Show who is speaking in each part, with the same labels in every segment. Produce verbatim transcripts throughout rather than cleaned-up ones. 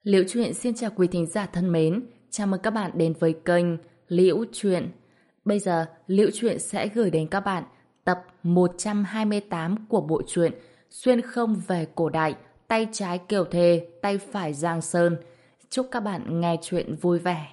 Speaker 1: Liễu Chuyện xin chào quý thính giả thân mến, chào mừng các bạn đến với kênh Liễu Chuyện. Bây giờ, Liễu Chuyện sẽ gửi đến các bạn tập một trăm hai mươi tám của bộ truyện Xuyên không về cổ đại, tay trái Kiều Thề, tay phải Giang Sơn. Chúc các bạn nghe chuyện vui vẻ.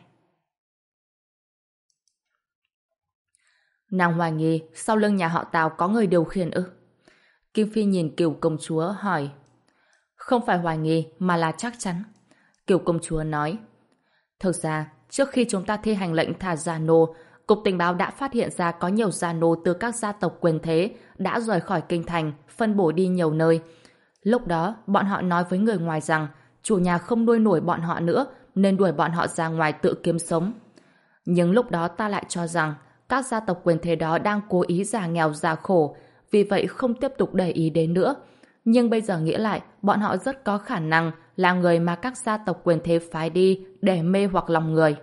Speaker 1: Nàng hoài nghi sau lưng nhà họ Tào có người điều khiển ư? Kim Phi nhìn Kiều công chúa hỏi. Không phải hoài nghi mà là chắc chắn. Kiều công chúa nói. Thực ra, trước khi chúng ta thi hành lệnh thả già nô, Cục Tình báo đã phát hiện ra có nhiều già nô từ các gia tộc quyền thế đã rời khỏi kinh thành, phân bổ đi nhiều nơi. Lúc đó, bọn họ nói với người ngoài rằng chủ nhà không nuôi nổi bọn họ nữa nên đuổi bọn họ ra ngoài tự kiếm sống. Nhưng lúc đó ta lại cho rằng các gia tộc quyền thế đó đang cố ý già nghèo già khổ, vì vậy không tiếp tục để ý đến nữa. Nhưng bây giờ nghĩ lại, bọn họ rất có khả năng là người mà các gia tộc quyền thế phái đi để mê hoặc lòng người.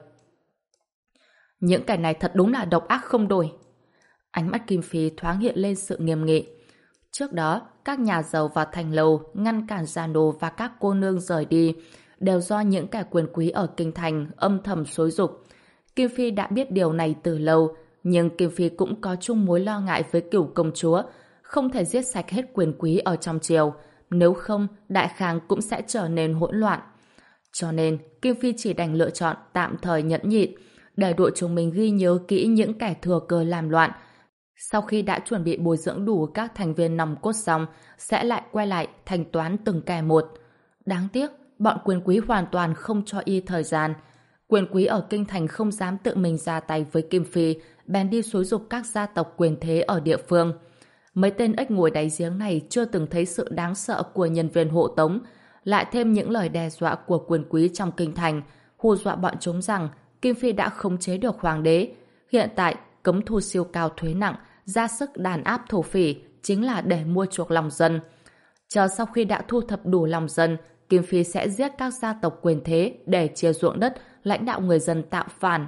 Speaker 1: Những kẻ này thật đúng là độc ác không đổi. Ánh mắt Kim Phi thoáng hiện lên sự nghiêm nghị. Trước đó, các nhà giàu và thành lầu ngăn cản gia nô và các cô nương rời đi đều do những kẻ quyền quý ở kinh thành âm thầm xúi giục. Kim Phi đã biết điều này từ lâu, nhưng Kim Phi cũng có chung mối lo ngại với Cửu công chúa, không thể giết sạch hết quyền quý ở trong triều, nếu không đại khang cũng sẽ trở nên hỗn loạn. Cho nên Kim Phi chỉ đành lựa chọn tạm thời nhẫn nhịn, để đội chúng mình ghi nhớ kỹ những kẻ thừa cơ làm loạn. Sau khi đã chuẩn bị bồi dưỡng đủ các thành viên nòng cốt xong, sẽ lại quay lại thanh toán từng kẻ một. Đáng tiếc, bọn quyền quý hoàn toàn không cho y thời gian. Quyền quý ở kinh thành không dám tự mình ra tay với Kim Phi, bèn đi xúi giục các gia tộc quyền thế ở địa phương. Mấy tên ếch ngồi đáy giếng này chưa từng thấy sự đáng sợ của nhân viên hộ tống, lại thêm những lời đe dọa của quyền quý trong kinh thành, hù dọa bọn chúng rằng Kim Phi đã khống chế được hoàng đế. Hiện tại, cấm thu siêu cao thuế nặng, ra sức đàn áp thổ phỉ chính là để mua chuộc lòng dân. Chờ sau khi đã thu thập đủ lòng dân, Kim Phi sẽ giết các gia tộc quyền thế để chia ruộng đất, lãnh đạo người dân tạo phản.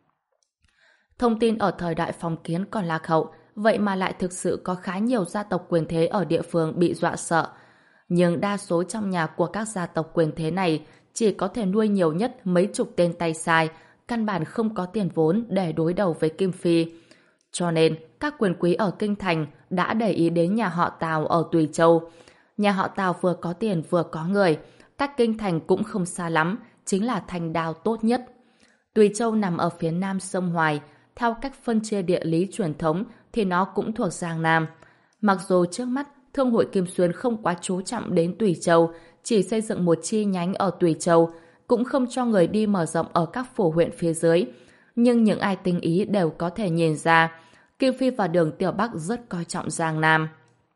Speaker 1: Thông tin ở thời đại phong kiến còn lạc hậu, vậy mà lại thực sự có khá nhiều gia tộc quyền thế ở địa phương bị dọa sợ. Nhưng đa số trong nhà của các gia tộc quyền thế này chỉ có thể nuôi nhiều nhất mấy chục tên tay sai, căn bản không có tiền vốn để đối đầu với Kim Phi. Cho nên, các quyền quý ở kinh thành đã để ý đến nhà họ Tào ở Tùy Châu. Nhà họ Tào vừa có tiền vừa có người, cách kinh thành cũng không xa lắm, chính là thành đào tốt nhất. Tùy Châu nằm ở phía nam sông Hoài, theo cách phân chia địa lý truyền thống thì nó cũng thuộc Giang Nam. Mặc dù trước mắt Thương hội Kim Xuyên không quá chú trọng đến Tùy Châu, chỉ xây dựng một chi nhánh ở Tùy Châu, cũng không cho người đi mở rộng ở các phủ huyện phía dưới. Nhưng những ai tinh ý đều có thể nhìn ra, Kim Phi và Đường Tiểu Bắc rất coi trọng Giang Nam.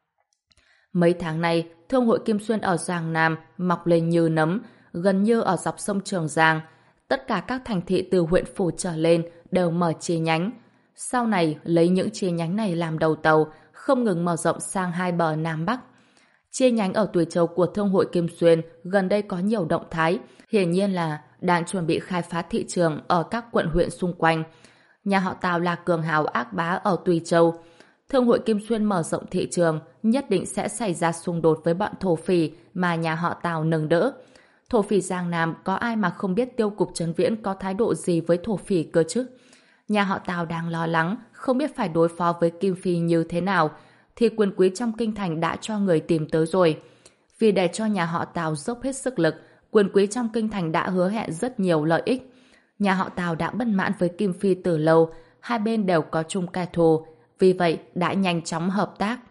Speaker 1: Mấy tháng nay, Thương hội Kim Xuyên ở Giang Nam mọc lên như nấm, gần như ở dọc sông Trường Giang. Tất cả các thành thị từ huyện phủ trở lên đều mở chi nhánh. Sau này, lấy những chi nhánh này làm đầu tàu, không ngừng mở rộng sang hai bờ Nam Bắc. Chi nhánh ở Tùy Châu của Thương hội Kim Xuyên gần đây có nhiều động thái, hiển nhiên là đang chuẩn bị khai phá thị trường ở các quận huyện xung quanh. Nhà họ Tào là cường hào ác bá ở Tùy Châu. Thương hội Kim Xuyên mở rộng thị trường, nhất định sẽ xảy ra xung đột với bọn thổ phỉ mà nhà họ Tào nâng đỡ. Thổ phỉ Giang Nam có ai mà không biết Tiêu cục Trấn Viễn có thái độ gì với thổ phỉ cơ chứ? Nhà họ Tào đang lo lắng, không biết phải đối phó với Kim Phi như thế nào, thì quyền quý trong kinh thành đã cho người tìm tới rồi. Vì để cho nhà họ Tào dốc hết sức lực, quyền quý trong kinh thành đã hứa hẹn rất nhiều lợi ích. Nhà họ Tào đã bất mãn với Kim Phi từ lâu, hai bên đều có chung kẻ thù, vì vậy đã nhanh chóng hợp tác.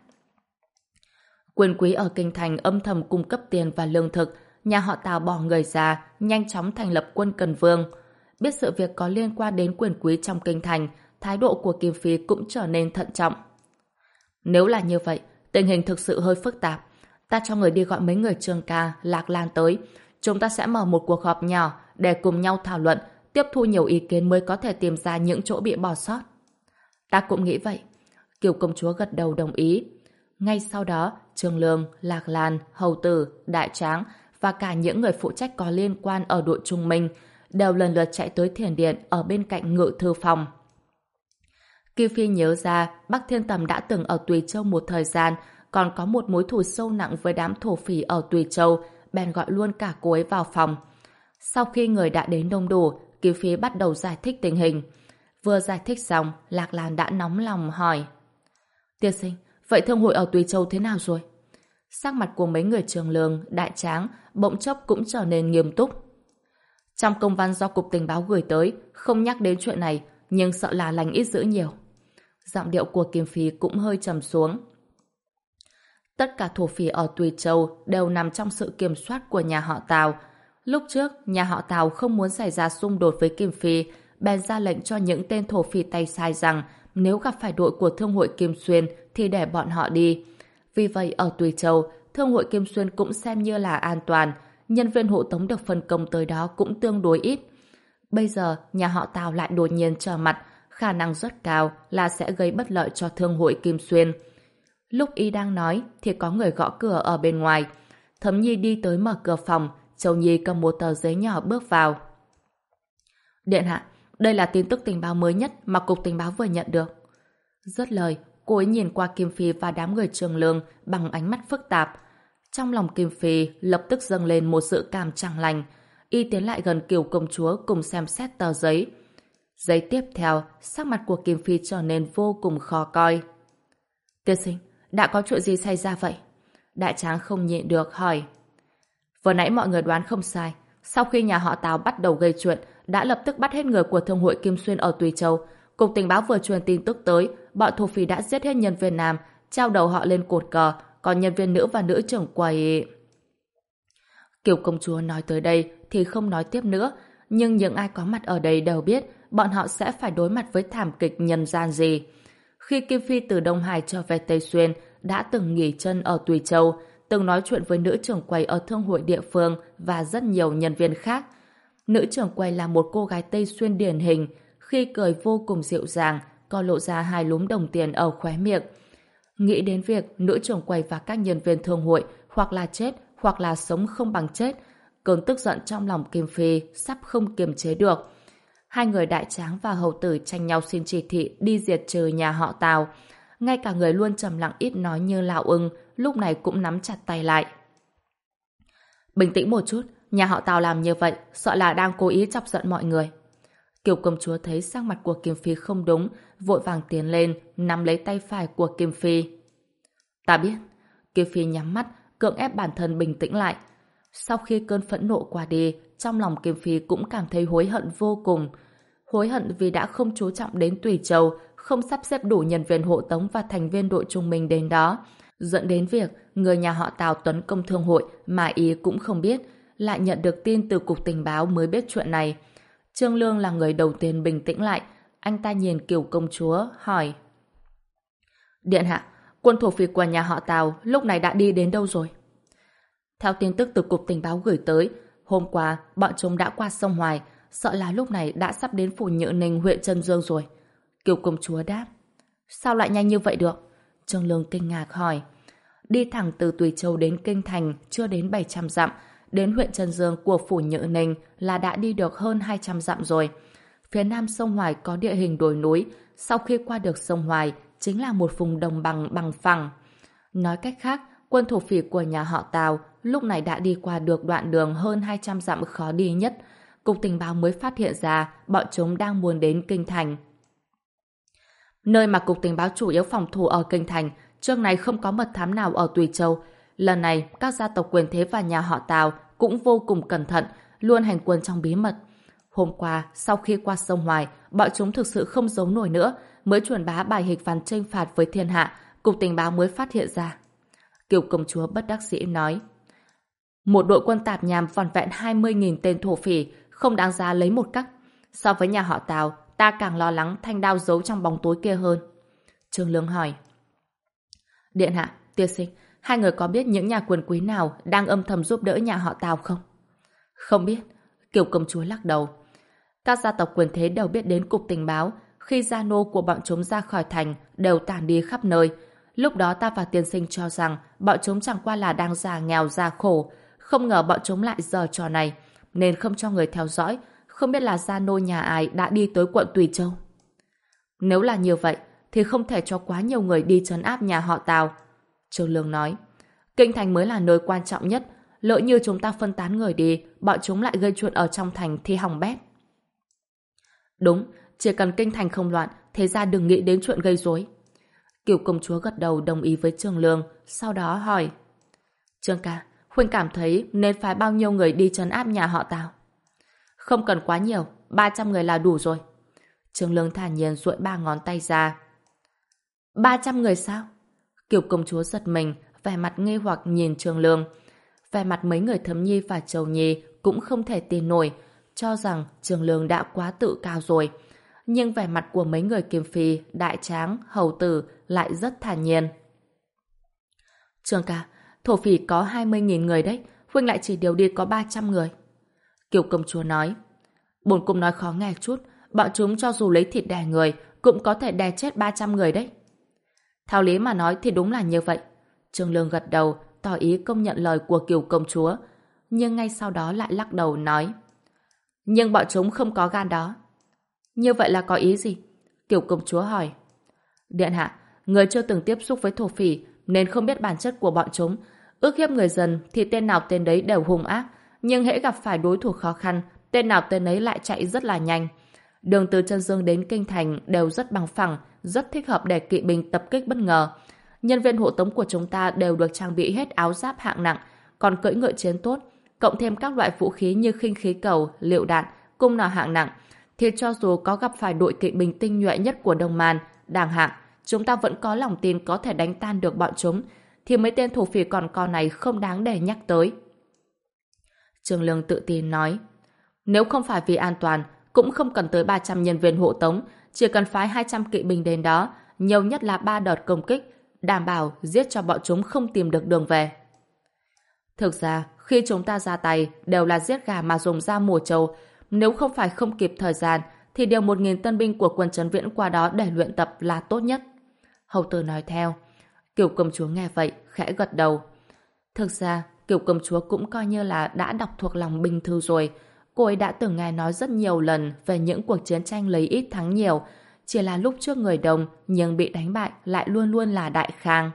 Speaker 1: Quyền quý ở kinh thành âm thầm cung cấp tiền và lương thực, nhà họ Tào bỏ người ra, nhanh chóng thành lập quân Cần Vương. Biết sự việc có liên quan đến quyền quý trong kinh thành, thái độ của Kim Phi cũng trở nên thận trọng. Nếu là như vậy, tình hình thực sự hơi phức tạp. Ta cho người đi gọi mấy người Trương Ca, Lạc Lan tới. Chúng ta sẽ mở một cuộc họp nhỏ để cùng nhau thảo luận, tiếp thu nhiều ý kiến mới có thể tìm ra những chỗ bị bỏ sót. Ta cũng nghĩ vậy. Kiều công chúa gật đầu đồng ý. Ngay sau đó, Trương Lương, Lạc Lan, Hầu Tử, Đại Tráng và cả những người phụ trách có liên quan ở đội Trung Minh đều lần lượt chạy tới thiền điện ở bên cạnh ngự thư phòng. Kim Phi nhớ ra Bắc Thiên Tầm đã từng ở Tùy Châu một thời gian, còn có một mối thù sâu nặng với đám thổ phỉ ở Tùy Châu, bèn gọi luôn cả cô ấy vào phòng. Sau khi người đã đến đông đủ, Kim Phi bắt đầu giải thích tình hình. Vừa giải thích xong, Lạc Lan đã nóng lòng hỏi. Tiên sinh, vậy thương hội ở Tùy Châu thế nào rồi? Sắc mặt của mấy người Trường Lương, Đại Tráng bỗng chốc cũng trở nên nghiêm túc. Trong công văn do Cục Tình báo gửi tới, không nhắc đến chuyện này, nhưng sợ là lành ít dữ nhiều. Giọng điệu của Kim Phi cũng hơi trầm xuống. Tất cả thổ phỉ ở Tùy Châu đều nằm trong sự kiểm soát của nhà họ Tào. Lúc trước, nhà họ Tào không muốn xảy ra xung đột với Kim Phi, bèn ra lệnh cho những tên thổ phỉ tay sai rằng nếu gặp phải đội của Thương hội Kim Xuyên thì để bọn họ đi. Vì vậy, ở Tùy Châu, Thương hội Kim Xuyên cũng xem như là an toàn, nhân viên hộ tống được phân công tới đó cũng tương đối ít. Bây giờ, nhà họ Tào lại đột nhiên trở mặt, khả năng rất cao là sẽ gây bất lợi cho Thương hội Kim Xuyên. Lúc y đang nói thì có người gõ cửa ở bên ngoài. Thấm Nhi đi tới mở cửa phòng, Châu Nhi cầm một tờ giấy nhỏ bước vào. Điện hạ, đây là tin tức tình báo mới nhất mà Cục Tình báo vừa nhận được. Dứt lời, cô ấy nhìn qua Kim Phi và đám người Trường Lương bằng ánh mắt phức tạp. Trong lòng Kim Phi lập tức dâng lên một sự cảm chẳng lành. Y tiến lại gần Kiều công chúa cùng xem xét tờ giấy. Giây tiếp theo, sắc mặt của Kim Phi trở nên vô cùng khó coi. Tiên sinh, đã có chuyện gì xảy ra vậy? Đại Tráng không nhịn được hỏi. Vừa nãy mọi người đoán không sai. Sau khi nhà họ Tào bắt đầu gây chuyện, đã lập tức bắt hết người của Thương hội Kim Xuyên ở Tùy Châu. Cục Tình báo vừa truyền tin tức tới, bọn thổ phỉ đã giết hết nhân viên nam, treo đầu họ lên cột cờ, còn nhân viên nữ và nữ trưởng quầy... Kiều công chúa nói tới đây thì không nói tiếp nữa, nhưng những ai có mặt ở đây đều biết bọn họ sẽ phải đối mặt với thảm kịch nhân gian gì. Khi Kim Phi từ Đông Hải trở về Tây Xuyên, đã từng nghỉ chân ở Tùy Châu, từng nói chuyện với nữ trưởng quầy ở thương hội địa phương và rất nhiều nhân viên khác. Nữ trưởng quầy là một cô gái Tây Xuyên điển hình, khi cười vô cùng dịu dàng, có lộ ra hai lúm đồng tiền ở khóe miệng. Nghĩ đến việc nữ trưởng quầy và các nhân viên thương hội hoặc là chết hoặc là sống không bằng chết, cơn tức giận trong lòng Kim Phi sắp không kiềm chế được. Hai người Đại Tráng và hầu tử tranh nhau xin chỉ thị đi diệt trừ nhà họ Tào. Ngay cả người luôn trầm lặng ít nói như Lão Ưng lúc này cũng nắm chặt tay lại. Bình tĩnh một chút, nhà họ Tào làm như vậy sợ là đang cố ý chọc giận mọi người. Kiều công chúa thấy sắc mặt của Kim Phi không đúng, vội vàng tiến lên nắm lấy tay phải của Kim Phi. Ta biết. Kim Phi nhắm mắt, cưỡng ép bản thân bình tĩnh lại. Sau khi cơn phẫn nộ qua đi, trong lòng Kim Phi cũng cảm thấy hối hận vô cùng. Hối hận vì đã không chú trọng đến Tùy Châu, không sắp xếp đủ nhân viên hộ tống và thành viên đội trung minh đến đó, dẫn đến việc người nhà họ Tào tấn công thương hội mà ý cũng không biết, lại nhận được tin từ Cục Tình báo mới biết chuyện này. Trương Lương là người đầu tiên bình tĩnh lại, anh ta nhìn Kiều công chúa, hỏi. Điện hạ, quân thổ phỉ của nhà họ Tào lúc này đã đi đến đâu rồi? Theo tin tức từ Cục Tình báo gửi tới, hôm qua bọn chúng đã qua sông Hoài, sợ là lúc này đã sắp đến phủ Nhự Ninh, huyện Trân Dương rồi. Kiều công chúa đáp. Sao lại nhanh như vậy được? Trương Lương kinh ngạc hỏi. Đi thẳng từ Tùy Châu đến Kinh Thành chưa đến bảy trăm dặm, đến huyện Trân Dương của phủ Nhự Ninh là đã đi được hơn hai trăm dặm rồi. Phía nam sông Hoài có địa hình đồi núi, sau khi qua được sông Hoài chính là một vùng đồng bằng bằng phẳng. Nói cách khác, quân thổ phỉ của nhà họ Tào lúc này đã đi qua được đoạn đường hơn hai trăm dặm khó đi nhất. Cục Tình báo mới phát hiện ra bọn chúng đang muốn đến Kinh Thành. Nơi mà Cục Tình báo chủ yếu phòng thủ ở Kinh Thành, trước này không có mật thám nào ở Tùy Châu. Lần này, các gia tộc quyền thế và nhà họ Tào cũng vô cùng cẩn thận, luôn hành quân trong bí mật. Hôm qua, sau khi qua sông Hoài, bọn chúng thực sự không giấu nổi nữa, mới truyền bá bài hịch văn chênh phạt với thiên hạ, Cục Tình báo mới phát hiện ra. Kiều công chúa bất đắc dĩ nói. Một đội quân tạp nham vỏn vẹn hai mươi nghìn tên thổ phỉ, không đáng giá lấy một cắc. So với nhà họ Tào, ta càng lo lắng thanh đao giấu trong bóng tối kia hơn. Trương Lương hỏi. Điện hạ, tiên sinh, hai người có biết những nhà quyền quý nào đang âm thầm giúp đỡ nhà họ Tào không? Không biết. Kiều công chúa lắc đầu. Các gia tộc quyền thế đều biết đến Cục Tình báo, khi gia nô của bọn chúng ra khỏi thành đều tản đi khắp nơi. Lúc đó ta và tiên sinh cho rằng bọn chúng chẳng qua là đang già nghèo già khổ, không ngờ bọn chúng lại giở trò này, nên không cho người theo dõi, không biết là gia nô nhà ai đã đi tới quận Tùy Châu. Nếu là như vậy, thì không thể cho quá nhiều người đi trấn áp nhà họ Tào. Trương Lương nói, Kinh Thành mới là nơi quan trọng nhất, Lỡ như chúng ta phân tán người đi, bọn chúng lại gây chuyện ở trong thành thì hỏng bét. Đúng, chỉ cần kinh thành không loạn, thế ra đừng nghĩ đến chuyện gây rối. Kiều công chúa gật đầu đồng ý với Trương Lương, sau đó hỏi: Trương ca, huynh cảm thấy nên phái bao nhiêu người đi trấn áp nhà họ Tào? Không cần quá nhiều, ba trăm người là đủ rồi. Trương Lương thản nhiên duỗi ba ngón tay ra. Ba trăm người sao? Kiều công chúa giật mình, vẻ mặt nghi hoặc nhìn Trương Lương. Vẻ mặt mấy người Thấm Nhi và Châu Nhi cũng không thể tin nổi, cho rằng Trương Lương đã quá tự cao rồi. Nhưng vẻ mặt của mấy người Kiềm Phi, Đại Tráng, Hầu Tử lại rất thản nhiên. Trương ca, thổ phỉ có hai mươi nghìn người đấy, huynh lại chỉ điều đi có ba trăm người. Kiều công chúa nói. Bổn cung nói khó nghe chút, bọn chúng cho dù lấy thịt đè người cũng có thể đè chết ba trăm người đấy. Theo lý mà nói thì đúng là như vậy. Trương Lương gật đầu, tỏ ý công nhận lời của Kiều công chúa, nhưng ngay sau đó lại lắc đầu nói: Nhưng bọn chúng không có gan đó. Như vậy là có ý gì? Kiều công chúa hỏi. Điện hạ, người chưa từng tiếp xúc với thổ phỉ nên không biết bản chất của bọn chúng. Ước hiếp người dân thì tên nào tên đấy đều hung ác, nhưng hễ gặp phải đối thủ khó khăn, tên nào tên ấy lại chạy rất là nhanh. Đường từ Chân Dương đến Kinh Thành đều rất bằng phẳng, rất thích hợp để kỵ binh tập kích bất ngờ. Nhân viên hộ tống của chúng ta đều được trang bị hết áo giáp hạng nặng, còn cưỡi ngựa chiến tốt, cộng thêm các loại vũ khí như khinh khí cầu, lựu đạn, cung nỏ hạng nặng, thì cho dù có gặp phải đội kỵ binh tinh nhuệ nhất của Đông Man, đàng hạng, chúng ta vẫn có lòng tin có thể đánh tan được bọn chúng, thì mấy tên thổ phỉ còn con này không đáng để nhắc tới. Trương Lương tự tin nói, nếu không phải vì an toàn, cũng không cần tới ba trăm nhân viên hộ tống, chỉ cần phái hai trăm kỵ binh đến đó, nhiều nhất là ba đợt công kích, đảm bảo giết cho bọn chúng không tìm được đường về. Thực ra, khi chúng ta ra tay đều là giết gà mà dùng dao mổ trâu, nếu không phải không kịp thời gian, thì điều một nghìn tân binh của quân Trấn Viễn qua đó để luyện tập là tốt nhất. Hầu tử nói theo. Kiều công chúa nghe vậy, khẽ gật đầu. Thực ra, Kiều công chúa cũng coi như là đã đọc thuộc lòng binh thư rồi. Cô ấy đã từng nghe nói rất nhiều lần về những cuộc chiến tranh lấy ít thắng nhiều, chỉ là lúc trước người Đông nhưng bị đánh bại lại luôn luôn là Đại Khang.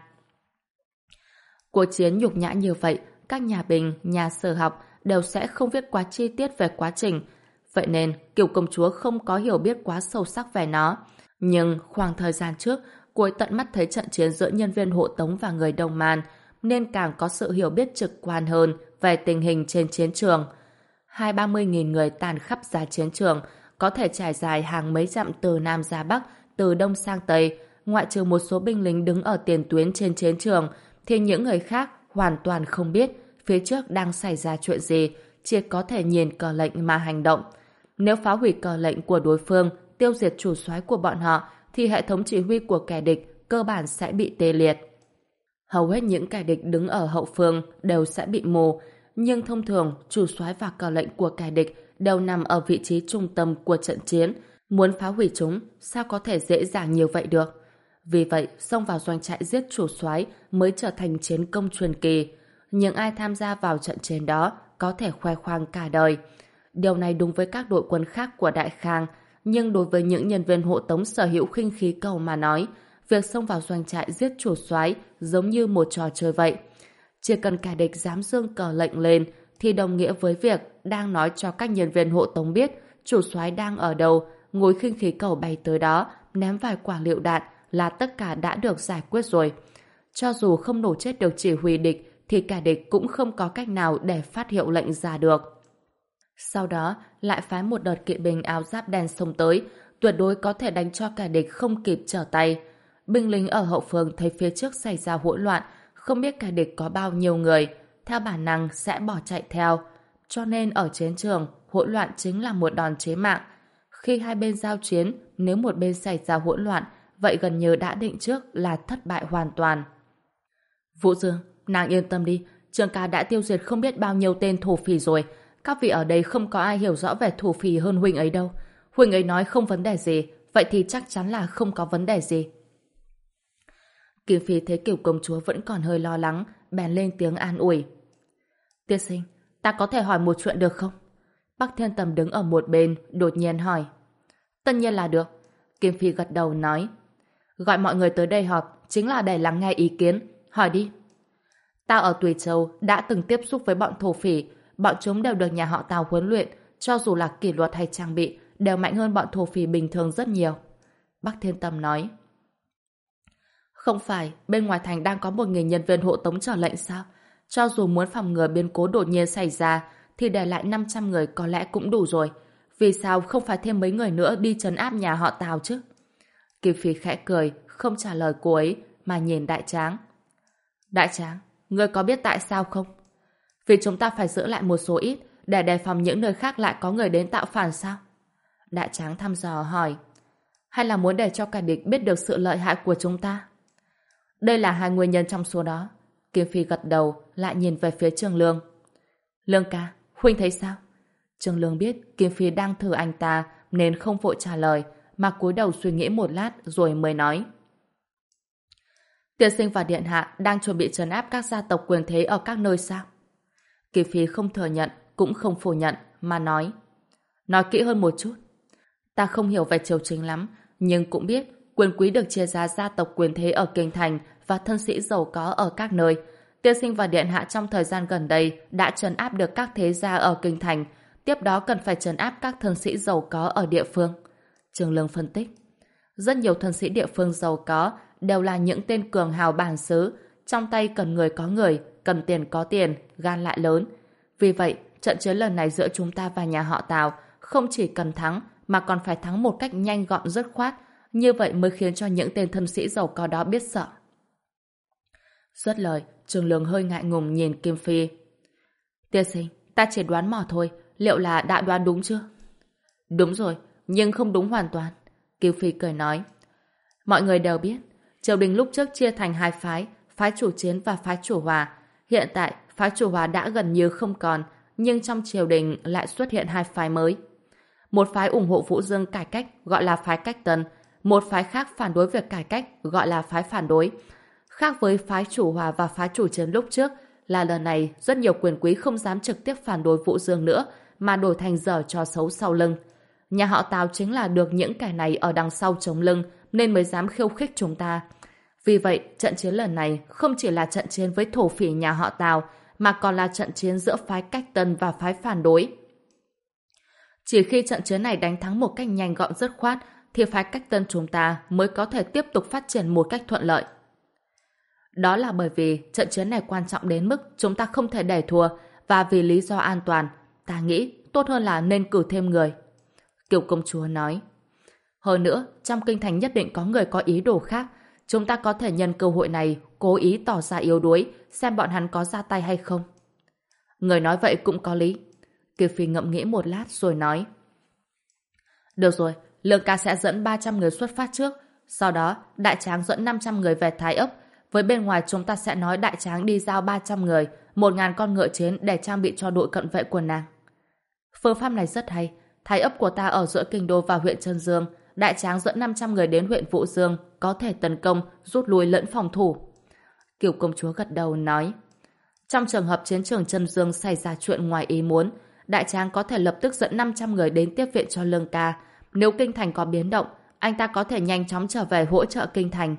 Speaker 1: Cuộc chiến nhục nhã như vậy, các nhà Bình, nhà Sử học đều sẽ không viết quá chi tiết về quá trình. Vậy nên, Kiều công chúa không có hiểu biết quá sâu sắc về nó. Nhưng khoảng thời gian trước, cô ấy tận mắt thấy trận chiến giữa nhân viên hộ tống và người Đông Man, nên càng có sự hiểu biết trực quan hơn về tình hình trên chiến trường. Hai ba mươi nghìn người tàn khắp ra chiến trường, có thể trải dài hàng mấy dặm từ Nam ra Bắc, từ Đông sang Tây, ngoại trừ một số binh lính đứng ở tiền tuyến trên chiến trường, thì những người khác hoàn toàn không biết phía trước đang xảy ra chuyện gì, chỉ có thể nhìn cờ lệnh mà hành động. Nếu phá hủy cờ lệnh của đối phương, tiêu diệt chủ soái của bọn họ, thì hệ thống chỉ huy của kẻ địch cơ bản sẽ bị tê liệt. Hầu hết những kẻ địch đứng ở hậu phương đều sẽ bị mù, nhưng thông thường chủ soái và cờ lệnh của kẻ địch đều nằm ở vị trí trung tâm của trận chiến. Muốn phá hủy chúng, sao có thể dễ dàng như vậy được? Vì vậy, xông vào doanh trại giết chủ soái mới trở thành chiến công truyền kỳ. Nhưng ai tham gia vào trận chiến đó có thể khoe khoang cả đời. Điều này đúng với các đội quân khác của Đại Khang, nhưng đối với những nhân viên hộ tống sở hữu khinh khí cầu mà nói, việc xông vào doanh trại giết chủ soái giống như một trò chơi vậy. Chỉ cần kẻ địch dám giương cờ lệnh lên thì đồng nghĩa với việc đang nói cho các nhân viên hộ tống biết chủ soái đang ở đâu, ngồi khinh khí cầu bay tới đó, ném vài quả lựu đạn là tất cả đã được giải quyết rồi. Cho dù không nổ chết được chỉ huy địch thì kẻ địch cũng không có cách nào để phát hiệu lệnh ra được. Sau đó lại phái một đợt kỵ binh áo giáp đen xông tới, tuyệt đối có thể đánh cho kẻ địch không kịp trở tay. Binh lính ở hậu phương thấy phía trước xảy ra hỗn loạn, không biết kẻ địch có bao nhiêu người, theo bản năng sẽ bỏ chạy theo. Cho nên ở chiến trường, hỗn loạn chính là một đòn chí mạng. Khi hai bên giao chiến, nếu một bên xảy ra hỗn loạn, vậy gần như đã định trước là thất bại hoàn toàn. Vũ Dương, nàng yên tâm đi, Trường ca đã tiêu diệt không biết bao nhiêu tên thổ phỉ rồi. Các vị ở đây không có ai hiểu rõ về thổ phỉ hơn huynh ấy đâu. Huynh ấy nói không vấn đề gì, vậy thì chắc chắn là không có vấn đề gì. Kim Phi thấy Kiều công chúa vẫn còn hơi lo lắng, bèn lên tiếng an ủi. Tiên sinh, ta có thể hỏi một chuyện được không? Bắc Thiên Tầm đứng ở một bên, đột nhiên hỏi. Tất nhiên là được. Kim Phi gật đầu nói. Gọi mọi người tới đây họp, chính là để lắng nghe ý kiến. Hỏi đi. Tao ở Tùy Châu đã từng tiếp xúc với bọn thổ phỉ, bọn chúng đều được nhà họ Tào huấn luyện, cho dù là kỷ luật hay trang bị, đều mạnh hơn bọn thổ phỉ bình thường rất nhiều. Bắc Thiên Tâm nói. Không phải, bên ngoài thành đang có một nghìn nhân viên hộ tống chờ lệnh sao? Cho dù muốn phòng ngừa biến cố đột nhiên xảy ra, thì để lại năm trăm người có lẽ cũng đủ rồi. Vì sao không phải thêm mấy người nữa đi trấn áp nhà họ Tào chứ? Kim Phi khẽ cười, không trả lời cô ấy, mà nhìn Đại Tráng. Đại Tráng, ngươi có biết tại sao không? Vì chúng ta phải giữ lại một số ít, để đề phòng những nơi khác lại có người đến tạo phản sao? Đại Tráng thăm dò hỏi. Hay là muốn để cho cả địch biết được sự lợi hại của chúng ta? Đây là hai nguyên nhân trong số đó. Kim Phi gật đầu, lại nhìn về phía Trương Lương. Lương ca, huynh thấy sao? Trương Lương biết Kim Phi đang thử anh ta nên không vội trả lời, mà cúi đầu suy nghĩ một lát rồi mới nói. Tiên sinh và điện hạ đang chuẩn bị trấn áp các gia tộc quyền thế ở các nơi sao? Kim Phi không thừa nhận, cũng không phủ nhận, mà nói. Nói kỹ hơn một chút. Ta không hiểu về triều chính lắm, nhưng cũng biết quyền quý được chia ra gia tộc quyền thế ở kinh thành và thân sĩ giàu có ở các nơi. Tiên sinh và điện hạ trong thời gian gần đây đã trấn áp được các thế gia ở kinh thành, tiếp đó cần phải trấn áp các thân sĩ giàu có ở địa phương. Trương Lương phân tích. Rất nhiều thân sĩ địa phương giàu có đều là những tên cường hào bản xứ, trong tay cần người có người, cần tiền có tiền, gan lại lớn. Vì vậy, trận chiến lần này giữa chúng ta và nhà họ Tào không chỉ cần thắng, mà còn phải thắng một cách nhanh gọn dứt khoát, như vậy mới khiến cho những tên thân sĩ giàu có đó biết sợ. Dứt lời, Trương Lương hơi ngại ngùng nhìn Kim Phi. Tiên sinh, ta chỉ đoán mò thôi, liệu là đã đoán đúng chưa? Đúng rồi, nhưng không đúng hoàn toàn. Kim Phi cười nói. Mọi người đều biết, triều đình lúc trước chia thành hai phái, phái chủ chiến và phái chủ hòa. Hiện tại, phái chủ hòa đã gần như không còn, nhưng trong triều đình lại xuất hiện hai phái mới. Một phái ủng hộ Vũ Dương cải cách gọi là phái Cách Tân, một phái khác phản đối việc cải cách gọi là phái phản đối. Khác với phái chủ hòa và phái chủ chiến lúc trước là lần này rất nhiều quyền quý không dám trực tiếp phản đối Vũ Dương nữa mà đổi thành giở trò xấu sau lưng. Nhà họ Tào chính là được những kẻ này ở đằng sau chống lưng nên mới dám khiêu khích chúng ta. Vì vậy, trận chiến lần này không chỉ là trận chiến với thổ phỉ nhà họ Tào mà còn là trận chiến giữa phái Cách Tân và phái phản đối. Chỉ khi trận chiến này đánh thắng một cách nhanh gọn dứt khoát thì phái Cách Tân chúng ta mới có thể tiếp tục phát triển một cách thuận lợi. Đó là bởi vì trận chiến này quan trọng đến mức chúng ta không thể để thua, và vì lý do an toàn, ta nghĩ tốt hơn là nên cử thêm người. Kiều công chúa nói. Hơn nữa, trong kinh thành nhất định có người có ý đồ khác. Chúng ta có thể nhân cơ hội này cố ý tỏ ra yếu đuối, xem bọn hắn có ra tay hay không. Người nói vậy cũng có lý. Kiều Phi ngẫm nghĩ một lát rồi nói. Được rồi, Lương ca sẽ dẫn ba trăm người xuất phát trước. Sau đó, Đại Tráng dẫn năm trăm người về Thái Ấp. Với bên ngoài chúng ta sẽ nói Đại Tráng đi giao ba trăm người, một nghìn con ngựa chiến để trang bị cho đội cận vệ của nàng. Phương pháp này rất hay. Thái Ấp của ta ở giữa kinh đô và huyện Trân Dương. Đại Tráng dẫn năm trăm người đến huyện Vũ Dương, có thể tấn công, rút lui lẫn phòng thủ. Kiều công chúa gật đầu nói. Trong trường hợp chiến trường Trân Dương xảy ra chuyện ngoài ý muốn, Đại Tráng có thể lập tức dẫn năm trăm người đến tiếp viện cho Lương ca. Nếu kinh thành có biến động, anh ta có thể nhanh chóng trở về hỗ trợ kinh thành.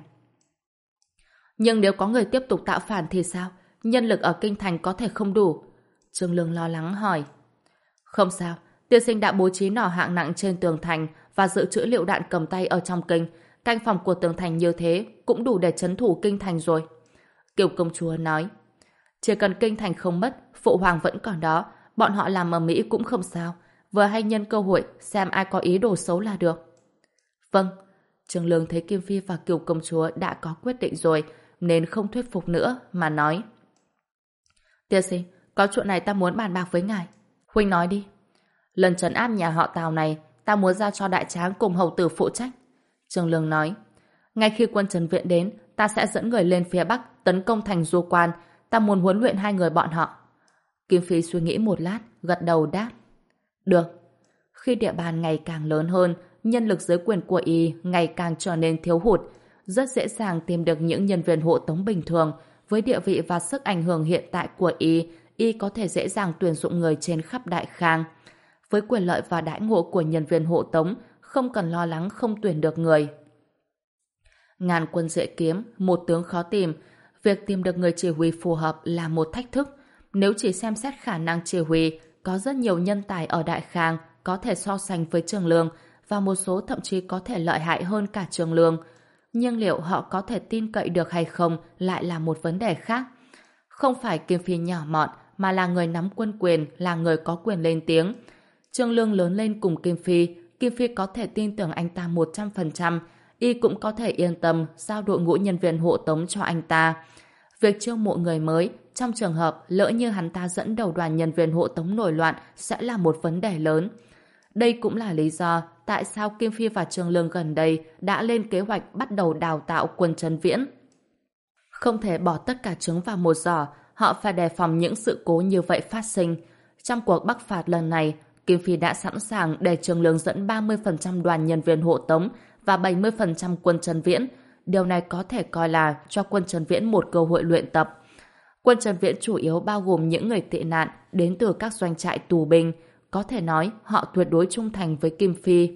Speaker 1: Nhưng nếu có người tiếp tục tạo phản thì sao? Nhân lực ở kinh thành có thể không đủ. Trương Lương lo lắng hỏi. Không sao, tiên sinh đã bố trí nỏ hạng nặng trên tường thành và dự trữ liệu đạn cầm tay ở trong kinh. Canh phòng của tường thành như thế cũng đủ để trấn thủ kinh thành rồi. Kiều công chúa nói. Chỉ cần kinh thành không mất, phụ hoàng vẫn còn đó. Bọn họ làm ở Mỹ cũng không sao. Vừa hay nhân cơ hội xem ai có ý đồ xấu là được. Vâng. Trương Lương thấy Kim Phi và Kiều công chúa đã có quyết định rồi nên không thuyết phục nữa mà nói. Tiên sinh, có chuyện này ta muốn bàn bạc với ngài. Huynh nói đi. Lần trấn áp nhà họ Tào này ta muốn giao cho Đại Tráng cùng hầu tử phụ trách. Trương Lương nói. Ngay khi quân trấn viện đến, ta sẽ dẫn người lên phía Bắc tấn công thành Du Quan. Ta muốn huấn luyện hai người bọn họ. Kim Phi suy nghĩ một lát, gật đầu đáp. Được. Khi địa bàn ngày càng lớn hơn, nhân lực dưới quyền của y ngày càng trở nên thiếu hụt, rất dễ dàng tìm được những nhân viên hộ tống bình thường. Với địa vị và sức ảnh hưởng hiện tại của y, y có thể dễ dàng tuyển dụng người trên khắp Đại Khang. Với quyền lợi và đãi ngộ của nhân viên hộ tống, không cần lo lắng không tuyển được người. Ngàn quân dễ kiếm, một tướng khó tìm. Việc tìm được người chỉ huy phù hợp là một thách thức. Nếu chỉ xem xét khả năng chỉ huy, có rất nhiều nhân tài ở Đại Khang có thể so sánh với Trường Lương và một số thậm chí có thể lợi hại hơn cả Trường Lương. Nhưng liệu họ có thể tin cậy được hay không lại là một vấn đề khác. Không phải Kim Phi nhỏ mọn, mà là người nắm quân quyền, là người có quyền lên tiếng. Trương Lương lớn lên cùng Kim Phi, Kim Phi có thể tin tưởng anh ta một trăm phần trăm, y cũng có thể yên tâm giao đội ngũ nhân viên hộ tống cho anh ta. Việc chiêu mộ người mới, trong trường hợp lỡ như hắn ta dẫn đầu đoàn nhân viên hộ tống nổi loạn sẽ là một vấn đề lớn. Đây cũng là lý do tại sao Kim Phi và Trương Lương gần đây đã lên kế hoạch bắt đầu đào tạo quân Trấn Viễn. Không thể bỏ tất cả trứng vào một giỏ, họ phải đề phòng những sự cố như vậy phát sinh. Trong cuộc bắc phạt lần này, Kim Phi đã sẵn sàng để Trương Lương dẫn ba mươi phần trăm đoàn nhân viên hộ tống và bảy mươi phần trăm quân Trấn Viễn. Điều này có thể coi là cho quân Trấn Viễn một cơ hội luyện tập. Quân Trấn Viễn chủ yếu bao gồm những người tị nạn đến từ các doanh trại tù binh. Có thể nói họ tuyệt đối trung thành với Kim Phi.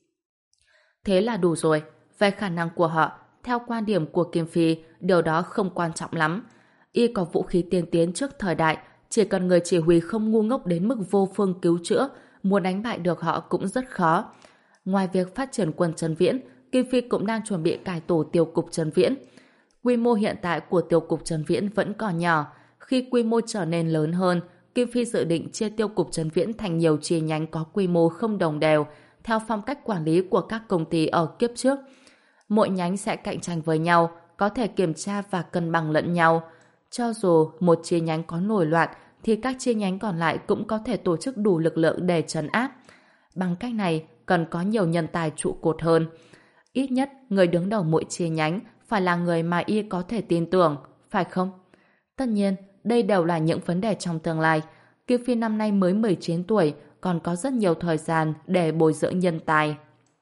Speaker 1: Thế là đủ rồi. Về khả năng của họ, theo quan điểm của Kim Phi, điều đó không quan trọng lắm. Y có vũ khí tiên tiến trước thời đại, chỉ cần người chỉ huy không ngu ngốc đến mức vô phương cứu chữa, muốn đánh bại được họ cũng rất khó. Ngoài việc phát triển quân Trấn Viễn, Kim Phi cũng đang chuẩn bị cải tổ tiêu cục Trấn Viễn. Quy mô hiện tại của tiêu cục Trấn Viễn vẫn còn nhỏ. Khi quy mô trở nên lớn hơn, Kim Phi dự định chia tiêu cục Trấn Viễn thành nhiều chi nhánh có quy mô không đồng đều, theo phong cách quản lý của các công ty ở kiếp trước. Mỗi nhánh sẽ cạnh tranh với nhau, có thể kiểm tra và cân bằng lẫn nhau. Cho dù một chi nhánh có nổi loạn, thì các chi nhánh còn lại cũng có thể tổ chức đủ lực lượng để trấn áp. Bằng cách này, cần có nhiều nhân tài trụ cột hơn. Ít nhất, người đứng đầu mỗi chi nhánh phải là người mà y có thể tin tưởng, phải không? Tất nhiên, đây đều là những vấn đề trong tương lai. Kim Phi năm nay mới mười chín tuổi, còn có rất nhiều thời gian để bồi dưỡng nhân tài.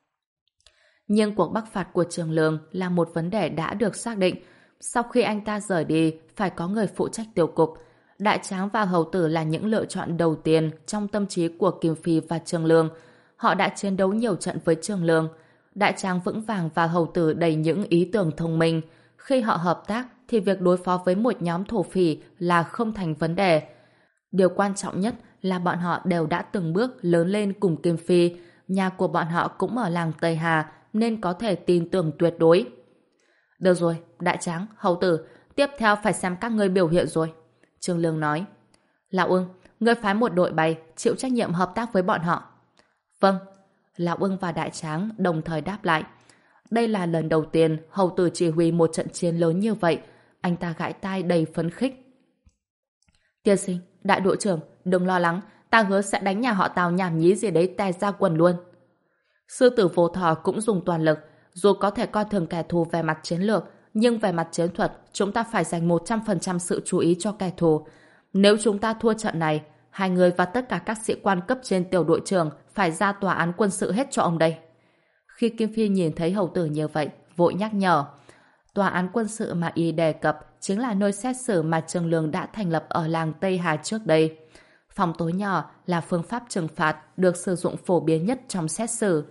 Speaker 1: Nhưng cuộc bắc phạt của Trường Lương là một vấn đề đã được xác định. Sau khi anh ta rời đi, phải có người phụ trách tiêu cục. Đại Tráng và Hầu Tử là những lựa chọn đầu tiên trong tâm trí của Kim Phi và Trường Lương. Họ đã chiến đấu nhiều trận với Trường Lương. Đại Tráng vững vàng và Hầu Tử đầy những ý tưởng thông minh. Khi họ hợp tác, thì việc đối phó với một nhóm thổ phỉ là không thành vấn đề. Điều quan trọng nhất là bọn họ đều đã từng bước lớn lên cùng Kim Phi. Nhà của bọn họ cũng ở làng Tây Hà, nên có thể tin tưởng tuyệt đối. Được rồi, Đại Tráng, Hầu Tử, tiếp theo phải xem các ngươi biểu hiện rồi. Trương Lương nói. Lão Ưng, ngươi phái một đội bay chịu trách nhiệm hợp tác với bọn họ. Vâng. Lão Ưng và Đại Tráng đồng thời đáp lại. Đây là lần đầu tiên Hầu Tử chỉ huy một trận chiến lớn như vậy. Anh ta gãi tai đầy phấn khích. Tiên sinh, đại đội trưởng, đừng lo lắng, ta hứa sẽ đánh nhà họ Tào nhảm nhí gì đấy tè ra quần luôn. Sư tử vô thọ cũng dùng toàn lực, dù có thể coi thường kẻ thù về mặt chiến lược, nhưng về mặt chiến thuật, chúng ta phải dành một trăm phần trăm sự chú ý cho kẻ thù. Nếu chúng ta thua trận này, hai người và tất cả các sĩ quan cấp trên tiểu đội trưởng phải ra tòa án quân sự hết cho ông đây. Khi Kim Phi nhìn thấy Hầu Tử như vậy, vội nhắc nhở. Tòa án quân sự mà y đề cập chính là nơi xét xử mà Trường Lương đã thành lập ở làng Tây Hà trước đây. Phòng tối nhỏ là phương pháp trừng phạt được sử dụng phổ biến nhất trong xét xử.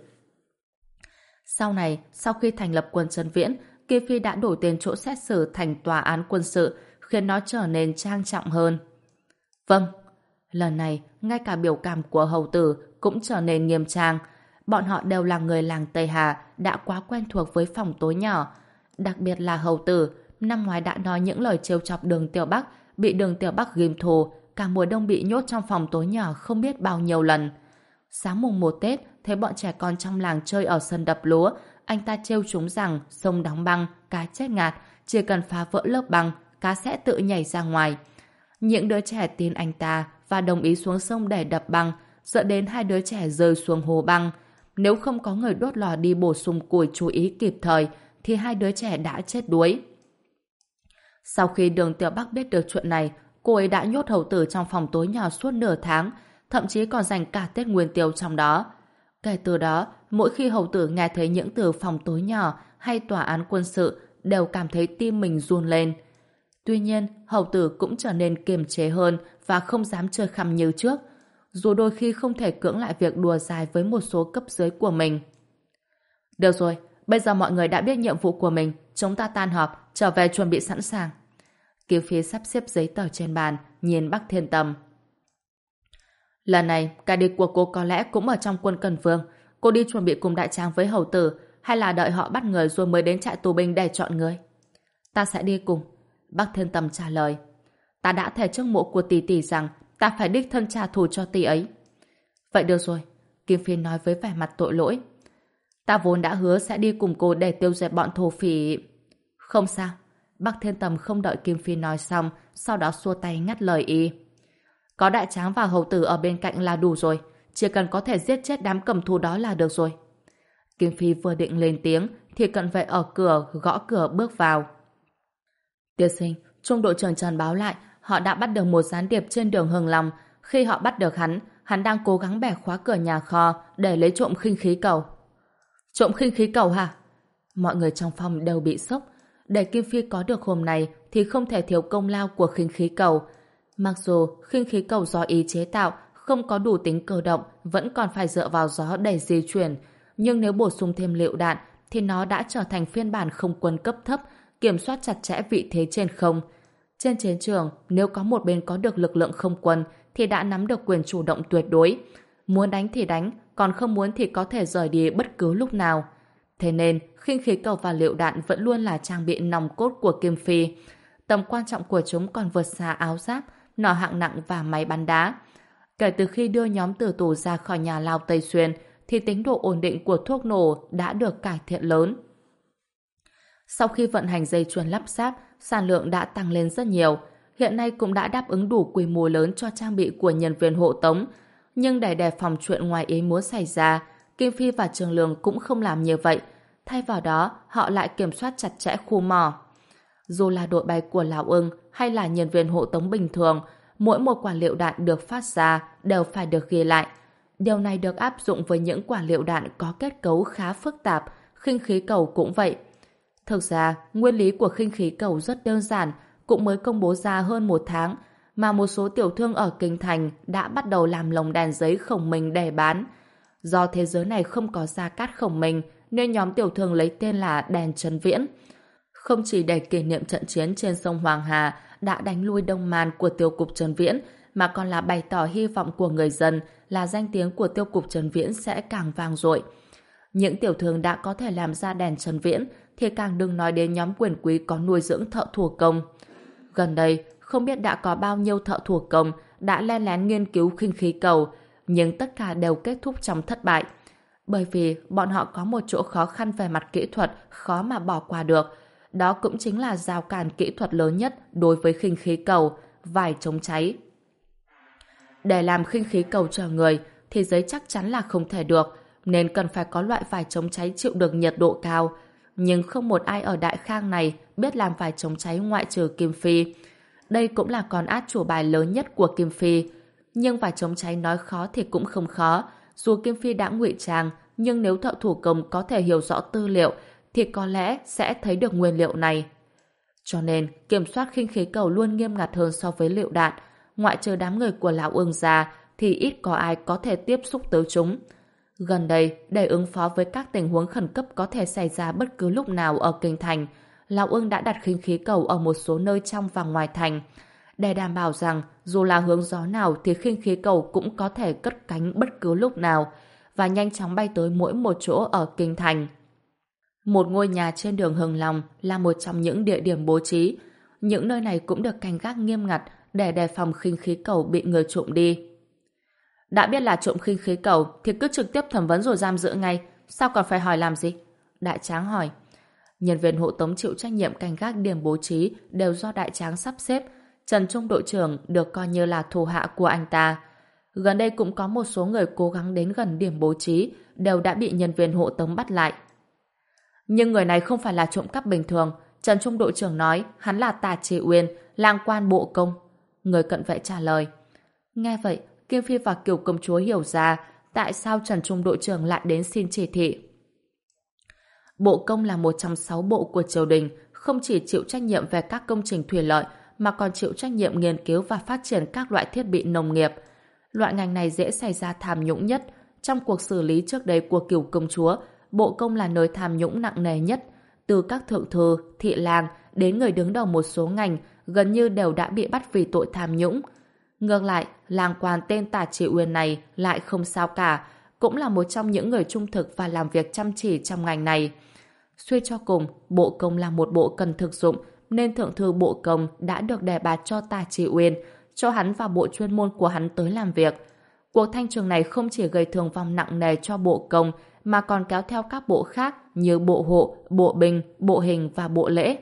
Speaker 1: Sau này, sau khi thành lập quân Trấn Viễn, Kim Phi đã đổi tên chỗ xét xử thành tòa án quân sự, khiến nó trở nên trang trọng hơn. Vâng, lần này, ngay cả biểu cảm của Hầu Tử cũng trở nên nghiêm trang. Bọn họ đều là người làng Tây Hà, đã quá quen thuộc với phòng tối nhỏ. Đặc biệt là Hầu Tử, năm ngoái đã nói những lời trêu chọc Đường Tiểu Bắc, bị Đường Tiểu Bắc ghim thù, cả mùa đông bị nhốt trong phòng tối nhỏ không biết bao nhiêu lần. Sáng mùng một Tết, thấy bọn trẻ con trong làng chơi ở sân đập lúa, anh ta trêu chúng rằng sông đóng băng, cá chết ngạt, chỉ cần phá vỡ lớp băng, cá sẽ tự nhảy ra ngoài. Những đứa trẻ tin anh ta và đồng ý xuống sông để đập băng, dẫn đến hai đứa trẻ rơi xuống hồ băng. Nếu không có người đốt lò đi bổ sung củi chú ý kịp thời, thì hai đứa trẻ đã chết đuối. Sau khi Đường Tiểu Bắc biết được chuyện này, cô ấy đã nhốt Hầu Tử trong phòng tối nhỏ suốt nửa tháng, thậm chí còn dành cả Tết Nguyên Tiêu trong đó. Kể từ đó, mỗi khi Hầu Tử nghe thấy những từ phòng tối nhỏ hay tòa án quân sự, đều cảm thấy tim mình run lên. Tuy nhiên, Hầu Tử cũng trở nên kiềm chế hơn và không dám chơi khăm như trước, dù đôi khi không thể cưỡng lại việc đùa dài với một số cấp dưới của mình. Được rồi, bây giờ mọi người đã biết nhiệm vụ của mình, chúng ta tan họp, trở về chuẩn bị sẵn sàng. Kiều Phi sắp xếp giấy tờ trên bàn, nhìn Bắc Thiên Tầm. Lần này, cả địch của cô có lẽ cũng ở trong quân Cần Vương. Cô đi chuẩn bị cùng đại tráng với hầu tử, hay là đợi họ bắt người rồi mới đến trại tù binh để chọn người? Ta sẽ đi cùng. Bắc Thiên Tầm trả lời. Ta đã thề trước mộ của tỷ tỷ rằng ta phải đích thân trả thù cho tỷ ấy. Vậy được rồi, Kim Phi nói với vẻ mặt tội lỗi. Ta vốn đã hứa sẽ đi cùng cô để tiêu diệt bọn thổ phỉ. Không sao. Bắc Thiên Tầm không đợi Kim Phi nói xong, sau đó xua tay ngắt lời y. Có đại tráng và hầu tử ở bên cạnh là đủ rồi, chỉ cần có thể giết chết đám cầm thú đó là được rồi. Kim Phi vừa định lên tiếng thì cận vệ ở cửa gõ cửa bước vào. Tiên sinh, trung đội trưởng Trần báo lại họ đã bắt được một gián điệp trên đường Hưng Long. Khi họ bắt được hắn, hắn đang cố gắng bẻ khóa cửa nhà kho để lấy trộm khinh khí cầu. Trộm khinh khí cầu hả? Mọi người trong phòng đều bị sốc. Để Kim Phi có được hôm nay thì không thể thiếu công lao của khinh khí cầu. Mặc dù khinh khí cầu do ý chế tạo không có đủ tính cơ động, vẫn còn phải dựa vào gió để di chuyển, nhưng nếu bổ sung thêm lựu đạn thì nó đã trở thành phiên bản không quân cấp thấp, kiểm soát chặt chẽ vị thế trên không. Trên chiến trường, nếu có một bên có được lực lượng không quân thì đã nắm được quyền chủ động tuyệt đối. Muốn đánh thì đánh, còn không muốn thì có thể rời đi bất cứ lúc nào. Thế nên, khinh khí cầu và lựu đạn vẫn luôn là trang bị nòng cốt của Kim Phi. Tầm quan trọng của chúng còn vượt xa áo giáp, nỏ hạng nặng và máy bắn đá. Kể từ khi đưa nhóm tử tù ra khỏi nhà lao Tây Xuyên, thì tính độ ổn định của thuốc nổ đã được cải thiện lớn. Sau khi vận hành dây chuyền lắp ráp, sản lượng đã tăng lên rất nhiều. Hiện nay cũng đã đáp ứng đủ quy mô lớn cho trang bị của nhân viên hộ tống. Nhưng để đề phòng chuyện ngoài ý muốn xảy ra, Kim Phi và Trường Lương cũng không làm như vậy. Thay vào đó, họ lại kiểm soát chặt chẽ khu mỏ. Dù là đội bay của Lão Ưng hay là nhân viên hộ tống bình thường, mỗi một quả lựu đạn được phát ra đều phải được ghi lại. Điều này được áp dụng với những quả lựu đạn có kết cấu khá phức tạp, khinh khí cầu cũng vậy. Thực ra, nguyên lý của khinh khí cầu rất đơn giản, cũng mới công bố ra hơn một tháng, mà một số tiểu thương ở Kinh Thành đã bắt đầu làm lồng đèn giấy khổng minh để bán. Do thế giới này không có gia cát khổng minh, nên nhóm tiểu thương lấy tên là đèn Trấn Viễn. Không chỉ để kỷ niệm trận chiến trên sông Hoàng Hà đã đánh lui Đông Man của tiêu cục Trấn Viễn, mà còn là bày tỏ hy vọng của người dân là danh tiếng của tiêu cục Trấn Viễn sẽ càng vang dội. Những tiểu thương đã có thể làm ra đèn Trấn Viễn thì càng đừng nói đến nhóm quyền quý có nuôi dưỡng thợ thủ công. Gần đây, không biết đã có bao nhiêu thợ thủ công đã len lén nghiên cứu khinh khí cầu, nhưng tất cả đều kết thúc trong thất bại. Bởi vì bọn họ có một chỗ khó khăn về mặt kỹ thuật khó mà bỏ qua được. Đó cũng chính là rào cản kỹ thuật lớn nhất đối với khinh khí cầu, vải chống cháy. Để làm khinh khí cầu chở người thì giấy chắc chắn là không thể được, nên cần phải có loại vải chống cháy chịu được nhiệt độ cao. Nhưng không một ai ở Đại Khang này biết làm vải chống cháy ngoại trừ Kim Phi. Đây cũng là con át chủ bài lớn nhất của Kim Phi. Nhưng vải chống cháy nói khó thì cũng không khó. Dù Kim Phi đã ngụy trang, nhưng nếu thợ thủ công có thể hiểu rõ tư liệu thì có lẽ sẽ thấy được nguyên liệu này. Cho nên, kiểm soát khinh khí cầu luôn nghiêm ngặt hơn so với lựu đạn. Ngoại trừ đám người của Lão Ương ra thì ít có ai có thể tiếp xúc tới chúng. Gần đây, để ứng phó với các tình huống khẩn cấp có thể xảy ra bất cứ lúc nào ở Kinh Thành, Lão Ưng đã đặt khinh khí cầu ở một số nơi trong và ngoài thành, để đảm bảo rằng dù là hướng gió nào thì khinh khí cầu cũng có thể cất cánh bất cứ lúc nào và nhanh chóng bay tới mỗi một chỗ ở Kinh Thành. Một ngôi nhà trên đường Hưng Long là một trong những địa điểm bố trí. Những nơi này cũng được canh gác nghiêm ngặt để đề phòng khinh khí cầu bị người trộm đi. Đã biết là trộm khinh khí cầu thì cứ trực tiếp thẩm vấn rồi giam giữ ngay, sao còn phải hỏi làm gì? Đại Tráng hỏi. Nhân viên hộ tống chịu trách nhiệm canh gác điểm bố trí đều do Đại Tráng sắp xếp. Trần Trung đội trưởng được coi như là thủ hạ của anh ta. Gần đây cũng có một số người cố gắng đến gần điểm bố trí đều đã bị nhân viên hộ tống bắt lại. Nhưng người này không phải là trộm cắp bình thường. Trần Trung đội trưởng nói hắn là Tà Chỉ Uyên, lang quan bộ công. Người cận vệ trả lời. Nghe vậy, Kim Phi và Kiều công chúa hiểu ra tại sao Trần Trung đội trưởng lại đến xin chỉ thị. Bộ công là một trong sáu bộ của triều đình, không chỉ chịu trách nhiệm về các công trình thủy lợi mà còn chịu trách nhiệm nghiên cứu và phát triển các loại thiết bị nông nghiệp. Loại ngành này dễ xảy ra tham nhũng nhất. Trong cuộc xử lý trước đây của Kiều công chúa, bộ công là nơi tham nhũng nặng nề nhất. Từ các thượng thư, thị lang đến người đứng đầu một số ngành gần như đều đã bị bắt vì tội tham nhũng. Ngược lại, làng quan tên Tả Trị Uyên này lại không sao cả, cũng là một trong những người trung thực và làm việc chăm chỉ trong ngành này. Suy cho cùng, bộ công là một bộ cần thực dụng, nên thượng thư bộ công đã được đề bạt cho Tả Trị Uyên, cho hắn vào bộ chuyên môn của hắn tới làm việc. Cuộc thanh trừng này không chỉ gây thương vong nặng nề cho bộ công, mà còn kéo theo các bộ khác như bộ hộ, bộ binh, bộ hình và bộ lễ.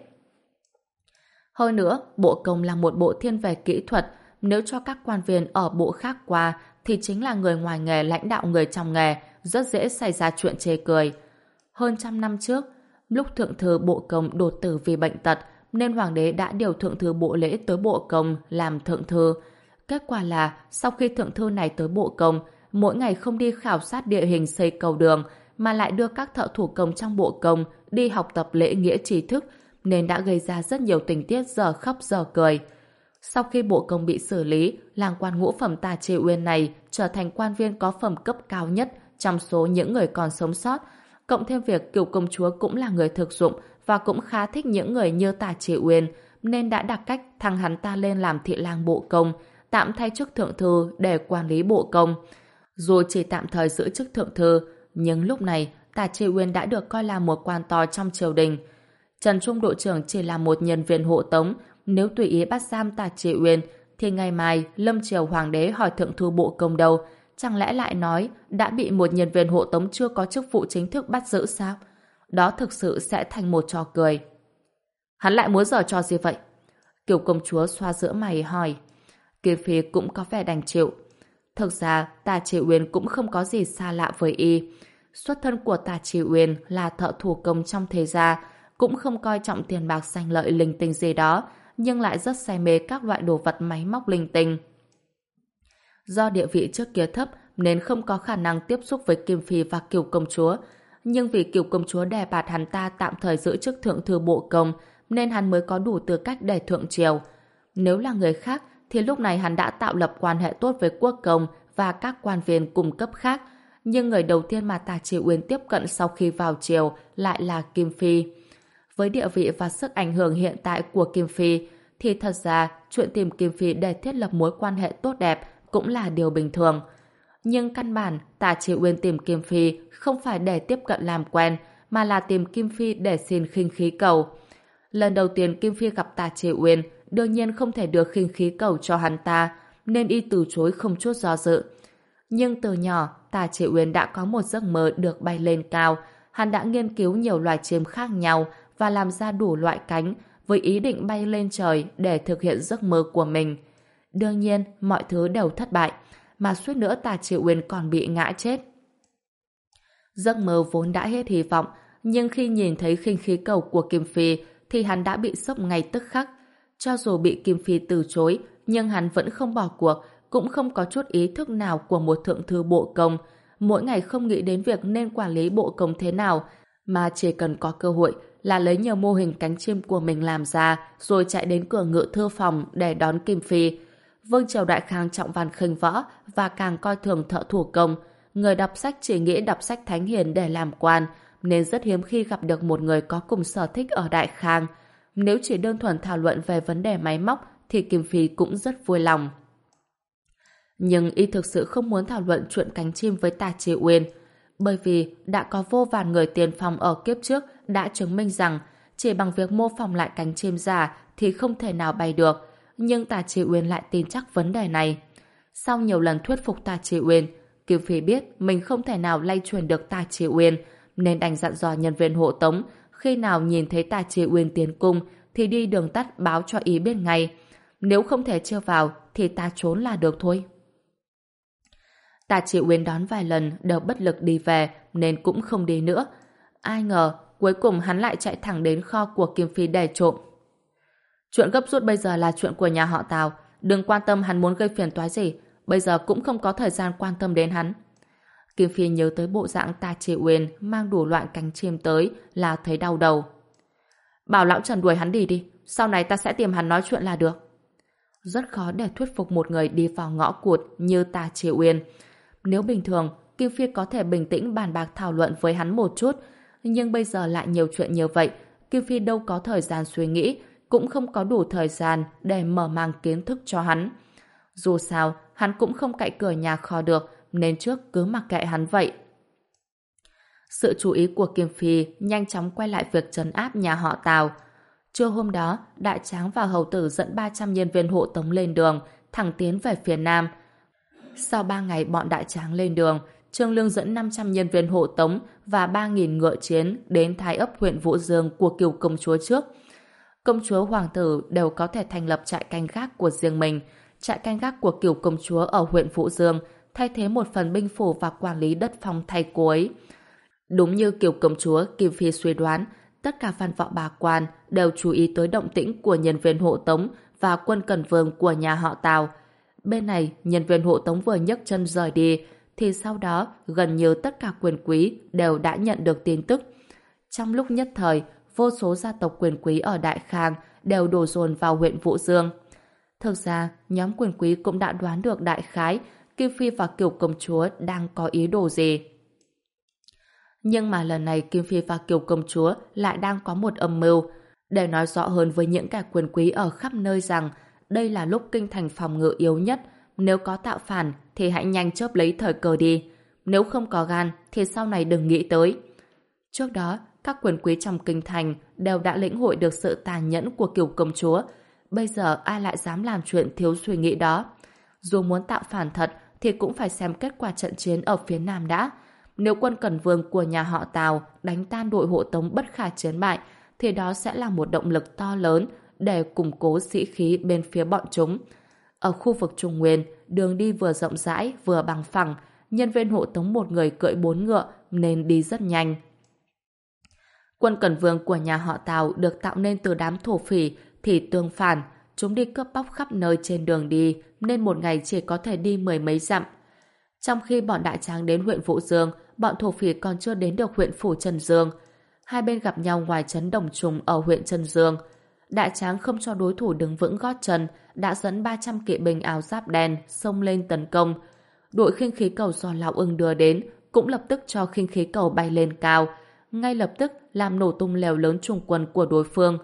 Speaker 1: Hơn nữa, bộ công là một bộ thiên về kỹ thuật, nếu cho các quan viên ở bộ khác qua thì chính là người ngoài nghề lãnh đạo người trong nghề, rất dễ xảy ra chuyện chê cười. Hơn trăm năm trước, lúc thượng thư bộ công đột tử vì bệnh tật, nên hoàng đế đã điều thượng thư bộ lễ tới bộ công làm thượng thư. Kết quả là, sau khi thượng thư này tới bộ công, mỗi ngày không đi khảo sát địa hình xây cầu đường, mà lại đưa các thợ thủ công trong bộ công đi học tập lễ nghĩa trí thức, nên đã gây ra rất nhiều tình tiết giờ khóc giờ cười. Sau khi bộ công bị xử lý, làng quan ngũ phẩm Tả Trị Uyên này trở thành quan viên có phẩm cấp cao nhất trong số những người còn sống sót. Cộng thêm việc cửu công chúa cũng là người thực dụng và cũng khá thích những người như Tả Trị Uyên, nên đã đặt cách thăng hắn ta lên làm thị lang bộ công, tạm thay chức thượng thư để quản lý bộ công. Dù chỉ tạm thời giữ chức thượng thư, nhưng lúc này Tả Trị Uyên đã được coi là một quan to trong triều đình. Trần Trung đội trưởng chỉ là một nhân viên hộ tống, nếu tùy ý bắt giam Tả Trị Uyên thì ngày mai lâm triều hoàng đế hỏi thượng thư bộ công đâu, chẳng lẽ lại nói đã bị một nhân viên hộ tống chưa có chức vụ chính thức bắt giữ sao? Đó thực sự sẽ thành một trò cười. Hắn lại muốn giở trò gì vậy? Kiều công chúa xoa giữa mày hỏi. Kiều Phi cũng có vẻ đành chịu. Thực ra Tả Trị Uyên cũng không có gì xa lạ với y. Xuất thân của Tả Trị Uyên là thợ thủ công trong thế gia, cũng không coi trọng tiền bạc danh lợi linh tinh gì đó, nhưng lại rất say mê các loại đồ vật máy móc linh tinh. Do địa vị trước kia thấp nên không có khả năng tiếp xúc với Kim Phi và Kiều công chúa, nhưng vì Kiều công chúa đề bạt hắn ta tạm thời giữ chức thượng thư bộ công nên hắn mới có đủ tư cách để thượng triều. Nếu là người khác thì lúc này hắn đã tạo lập quan hệ tốt với quốc công và các quan viên cùng cấp khác, nhưng người đầu tiên mà Tả Trị Uyên tiếp cận sau khi vào triều lại là Kim Phi. Với địa vị và sức ảnh hưởng hiện tại của Kim Phi, thì thật ra chuyện tìm Kim Phi để thiết lập mối quan hệ tốt đẹp cũng là điều bình thường. Nhưng căn bản, Tả Trị Uyên tìm Kim Phi không phải để tiếp cận làm quen, mà là tìm Kim Phi để xin khinh khí cầu. Lần đầu tiên Kim Phi gặp Tả Trị Uyên, đương nhiên không thể được khinh khí cầu cho hắn ta, nên y từ chối không chút do dự. Nhưng từ nhỏ, Tả Trị Uyên đã có một giấc mơ được bay lên cao. Hắn đã nghiên cứu nhiều loài chim khác nhau và làm ra đủ loại cánh với ý định bay lên trời để thực hiện giấc mơ của mình. Đương nhiên, mọi thứ đều thất bại, mà suýt nữa Tả Trị Uyên còn bị ngã chết. Giấc mơ vốn đã hết hy vọng, nhưng khi nhìn thấy khinh khí cầu của Kim Phi thì hắn đã bị sốc ngay tức khắc. Cho dù bị Kim Phi từ chối, nhưng hắn vẫn không bỏ cuộc, cũng không có chút ý thức nào của một thượng thư bộ công. Mỗi ngày không nghĩ đến việc nên quản lý bộ công thế nào, mà chỉ cần có cơ hội là lấy nhiều mô hình cánh chim của mình làm ra, rồi chạy đến cửa ngự thư phòng để đón Kim Phi. Vương triều Đại Khang trọng văn khinh võ và càng coi thường thợ thủ công. Người đọc sách chỉ nghĩ đọc sách thánh hiền để làm quan, nên rất hiếm khi gặp được một người có cùng sở thích ở Đại Khang. Nếu chỉ đơn thuần thảo luận về vấn đề máy móc thì Kim Phi cũng rất vui lòng. Nhưng y thực sự không muốn thảo luận chuyện cánh chim với Tả Trị Uyên, bởi vì đã có vô vàn người tiền phong ở kiếp trước đã chứng minh rằng chỉ bằng việc mô phỏng lại cánh chim giả thì không thể nào bay được, nhưng Tả Trị Uyên lại tin chắc vấn đề này. Sau nhiều lần thuyết phục Tả Trị Uyên, Kim Phi biết mình không thể nào lay truyền được Tả Trị Uyên, nên đành dặn dò nhân viên hộ tống khi nào nhìn thấy Tả Trị Uyên tiến cung thì đi đường tắt báo cho ý biết ngay. Nếu không thể chưa vào thì ta trốn là được thôi. Tả Trị Uyên đón vài lần đều bất lực đi về nên cũng không đi nữa. Ai ngờ cuối cùng hắn lại chạy thẳng đến kho của Kim Phi để trộm. Chuyện gấp rút bây giờ là chuyện của nhà họ Tào, đừng quan tâm hắn muốn gây phiền toái gì, bây giờ cũng không có thời gian quan tâm đến hắn. Kim Phi nhớ tới bộ dạng Tả Trị Uyên mang đủ loại cánh chim tới là thấy đau đầu. Bảo lão Trần đuổi hắn đi đi, sau này ta sẽ tìm hắn nói chuyện là được. Rất khó để thuyết phục một người đi vào ngõ cụt như Tả Trị Uyên. Nếu bình thường, Kim Phi có thể bình tĩnh bàn bạc thảo luận với hắn một chút, nhưng bây giờ lại nhiều chuyện như vậy, Kim Phi đâu có thời gian suy nghĩ, cũng không có đủ thời gian để mở mang kiến thức cho hắn. Dù sao, hắn cũng không cậy cửa nhà kho được, nên trước cứ mặc kệ hắn vậy. Sự chú ý của Kim Phi nhanh chóng quay lại việc trấn áp nhà họ Tào. Trưa hôm đó, Đại Tráng và Hầu Tử dẫn ba trăm nhân viên hộ tống lên đường, thẳng tiến về phía Nam. Sau ba ngày bọn Đại Tráng lên đường, Trương Lương dẫn năm trăm nhân viên hộ tống và ba nghìn ngựa chiến đến Thái Ấp huyện Vũ Dương của Kiều công chúa trước. Công chúa hoàng tử đều có thể thành lập trại canh gác của riêng mình. Trại canh gác của Kiều công chúa ở huyện Vũ Dương thay thế một phần binh phủ và quản lý đất phong thay cô ấy. Đúng như Kiều công chúa Kim Phi suy đoán, tất cả văn võ bà quan đều chú ý tới động tĩnh của nhân viên hộ tống và quân cần vương của nhà họ Tào. Bên này, nhân viên hộ tống vừa nhấc chân rời đi, thì sau đó gần như tất cả quyền quý đều đã nhận được tin tức. Trong lúc nhất thời, vô số gia tộc quyền quý ở Đại Khang đều đổ dồn vào huyện Vũ Dương. Thực ra, nhóm quyền quý cũng đã đoán được đại khái Kim Phi và Kiều công chúa đang có ý đồ gì. Nhưng mà lần này Kim Phi và Kiều công chúa lại đang có một âm mưu để nói rõ hơn với những kẻ quyền quý ở khắp nơi rằng đây là lúc kinh thành phòng ngự yếu nhất. Nếu có tạo phản thì hãy nhanh chớp lấy thời cơ đi. Nếu không có gan thì sau này đừng nghĩ tới. Trước đó, các quyền quý trong kinh thành đều đã lĩnh hội được sự tàn nhẫn của Kiều công chúa. Bây giờ ai lại dám làm chuyện thiếu suy nghĩ đó? Dù muốn tạo phản thật thì cũng phải xem kết quả trận chiến ở phía Nam đã. Nếu quân Cẩn Vương của nhà họ Tào đánh tan đội hộ tống bất khả chiến bại thì đó sẽ là một động lực to lớn để củng cố sĩ khí bên phía bọn chúng. Ở khu vực Trung Nguyên, đường đi vừa rộng rãi vừa bằng phẳng, nhân viên hộ tống một người cưỡi bốn ngựa nên đi rất nhanh. Quân Cẩn Vương của nhà họ Tào được tạo nên từ đám thổ phỉ thì tương phản, chúng đi cướp bóc khắp nơi trên đường đi nên một ngày chỉ có thể đi mười mấy dặm. Trong khi bọn Đại Tráng đến huyện Vũ Dương, bọn thổ phỉ còn chưa đến được huyện Phủ Trần Dương. Hai bên gặp nhau ngoài trấn Đồng Trùng ở huyện Trần Dương. Đại Tráng không cho đối thủ đứng vững gót chân, đã dẫn ba trăm kỵ binh áo giáp đen xông lên tấn công. Đội khinh khí cầu do Lão Ưng đưa đến cũng lập tức cho khinh khí cầu bay lên cao, ngay lập tức làm nổ tung lều lớn trung quân của đối phương.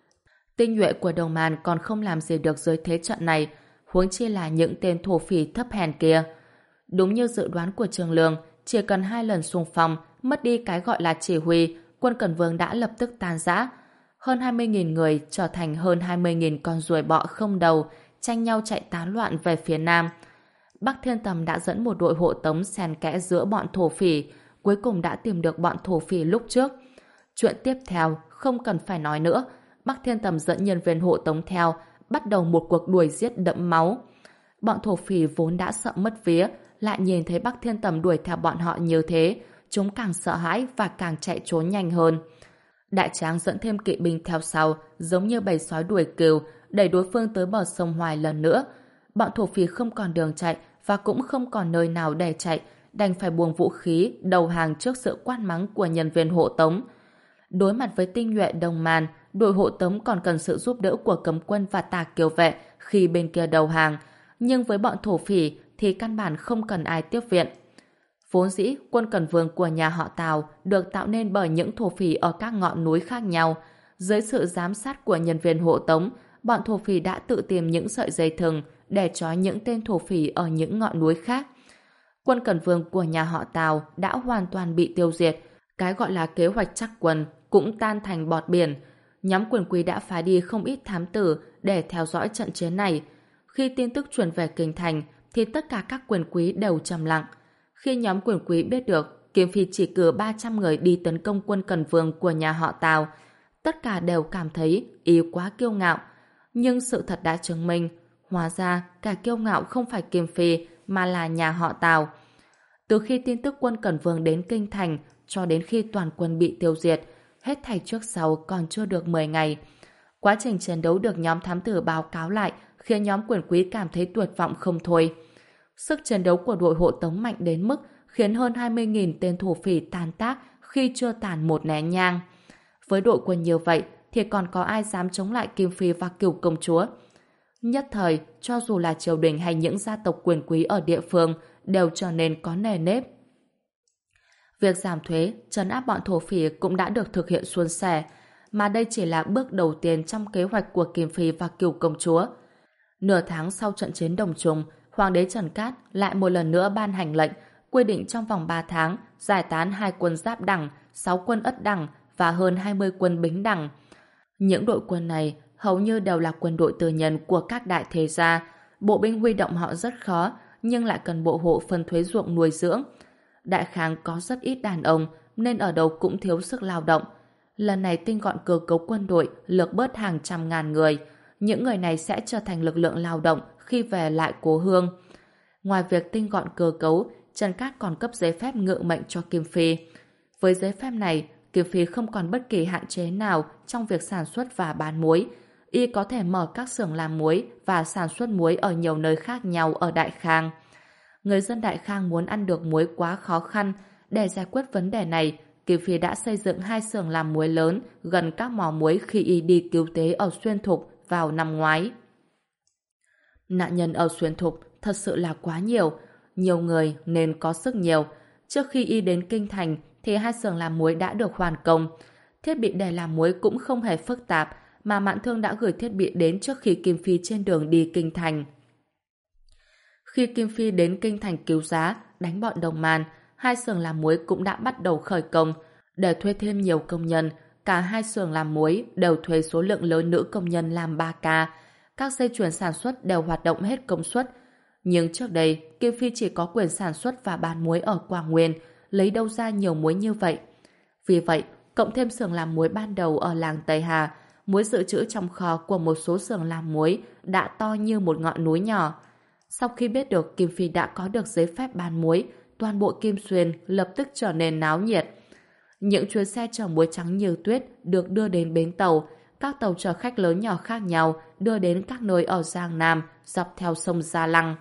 Speaker 1: Tinh nhuệ của Đồng Man còn không làm gì được dưới thế trận này, huống chi là những tên thổ phỉ thấp hèn kia. Đúng như dự đoán của Trương Lương, chỉ cần hai lần xung phong, mất đi cái gọi là chỉ huy, quân Cẩn Vương đã lập tức tan rã. Hơn hai mươi nghìn người trở thành hơn hai mươi nghìn con ruồi bọ không đầu, tranh nhau chạy tán loạn về phía Nam. Bắc Thiên Tầm đã dẫn một đội hộ tống xen kẽ giữa bọn thổ phỉ, cuối cùng đã tìm được bọn thổ phỉ lúc trước. Chuyện tiếp theo không cần phải nói nữa, Bắc Thiên Tầm dẫn nhân viên hộ tống theo, bắt đầu một cuộc đuổi giết đẫm máu. Bọn thổ phỉ vốn đã sợ mất vía, lại nhìn thấy Bắc Thiên Tầm đuổi theo bọn họ như thế, chúng càng sợ hãi và càng chạy trốn nhanh hơn. Đại Tráng dẫn thêm kỵ binh theo sau, giống như bầy sói đuổi cừu, đẩy đối phương tới bờ sông Hoài lần nữa. Bọn thổ phỉ không còn đường chạy và cũng không còn nơi nào để chạy, đành phải buông vũ khí, đầu hàng trước sự quát mắng của nhân viên hộ tống. Đối mặt với tinh nhuệ Đồng Man, đội hộ tống còn cần sự giúp đỡ của cấm quân và tà kiều vệ khi bên kia đầu hàng, nhưng với bọn thổ phỉ thì căn bản không cần ai tiếp viện. Vốn dĩ, quân Cẩn Vương của nhà họ Tào được tạo nên bởi những thổ phỉ ở các ngọn núi khác nhau. Dưới sự giám sát của nhân viên hộ tống, bọn thổ phỉ đã tự tìm những sợi dây thừng để trói những tên thổ phỉ ở những ngọn núi khác. Quân Cẩn Vương của nhà họ Tào đã hoàn toàn bị tiêu diệt. Cái gọi là kế hoạch trắc quân cũng tan thành bọt biển. Nhóm quyền quý đã phái đi không ít thám tử để theo dõi trận chiến này. Khi tin tức truyền về kinh thành thì tất cả các quyền quý đều trầm lặng. Khi nhóm quyền quý biết được Kiếm Phi chỉ cử ba trăm người đi tấn công quân Cẩn Vương của nhà họ Tào, tất cả đều cảm thấy ý quá kiêu ngạo. Nhưng sự thật đã chứng minh, hóa ra cả kiêu ngạo không phải Kiếm Phi mà là nhà họ Tào. Từ khi tin tức quân Cẩn Vương đến kinh thành cho đến khi toàn quân bị tiêu diệt, hết thảy trước sau còn chưa được mười ngày. Quá trình chiến đấu được nhóm thám tử báo cáo lại khiến nhóm quyền quý cảm thấy tuyệt vọng không thôi. Sức chiến đấu của đội hộ tống mạnh đến mức khiến hơn hai mươi nghìn tên thổ phỉ tan tác khi chưa tàn một nén nhang. Với đội quân như vậy thì còn có ai dám chống lại Kim Phi và Kiều công chúa? Nhất thời, cho dù là triều đình hay những gia tộc quyền quý ở địa phương đều trở nên có nề nếp. Việc giảm thuế, trấn áp bọn thổ phỉ cũng đã được thực hiện suôn sẻ. mà đây chỉ là bước đầu tiên trong kế hoạch của Kim Phi và Cửu công chúa. Nửa tháng sau trận chiến Đồng Trùng, Hoàng đế Trần Cát lại một lần nữa ban hành lệnh quy định trong vòng ba tháng giải tán hai quân Giáp Đẳng, sáu quân Ất Đẳng và hơn hai mươi quân Bính Đẳng. Những đội quân này hầu như đều là quân đội tư nhân của các đại thế gia. Bộ binh huy động họ rất khó, nhưng lại cần bộ hộ phân thuế ruộng nuôi dưỡng. Đại Khang có rất ít đàn ông, nên ở đâu cũng thiếu sức lao động. Lần này tinh gọn cơ cấu quân đội, lược bớt hàng trăm ngàn người. Những người này sẽ trở thành lực lượng lao động khi về lại cố hương. Ngoài việc tinh gọn cơ cấu, Trần Cát còn cấp giấy phép ngự mệnh cho Kim Phi. Với giấy phép này, Kim Phi không còn bất kỳ hạn chế nào trong việc sản xuất và bán muối. Y có thể mở các xưởng làm muối và sản xuất muối ở nhiều nơi khác nhau ở Đại Khang. Người dân Đại Khang muốn ăn được muối quá khó khăn. Để giải quyết vấn đề này, Kim Phi đã xây dựng hai xưởng làm muối lớn gần các mỏ muối khi Y đi cứu tế ở Xuyên Thục vào năm ngoái. Nạn nhân ở Xuyên Thục thật sự là quá nhiều. Nhiều người nên có sức nhiều. Trước khi Y đến Kinh Thành thì hai xưởng làm muối đã được hoàn công. Thiết bị để làm muối cũng không hề phức tạp, mà Mạn Thương đã gửi thiết bị đến trước khi Kim Phi trên đường đi Kinh Thành. Khi Kim Phi đến Kinh Thành cứu giá, đánh bọn Đồng Man, hai xưởng làm muối cũng đã bắt đầu khởi công. Để thuê thêm nhiều công nhân, cả hai xưởng làm muối đều thuê số lượng lớn nữ công nhân làm ba ca. Các dây chuyền sản xuất đều hoạt động hết công suất. Nhưng trước đây, Kim Phi chỉ có quyền sản xuất và bán muối ở Quảng Nguyên, lấy đâu ra nhiều muối như vậy. Vì vậy, cộng thêm xưởng làm muối ban đầu ở làng Tây Hà, muối dự trữ trong kho của một số xưởng làm muối đã to như một ngọn núi nhỏ. Sau khi biết được Kim Phi đã có được giấy phép bán muối, toàn bộ Kim Xuyên lập tức trở nên náo nhiệt. Những chuyến xe chở muối trắng như tuyết được đưa đến bến tàu, các tàu chở khách lớn nhỏ khác nhau đưa đến các nơi ở Giang Nam dọc theo sông Gia Lăng.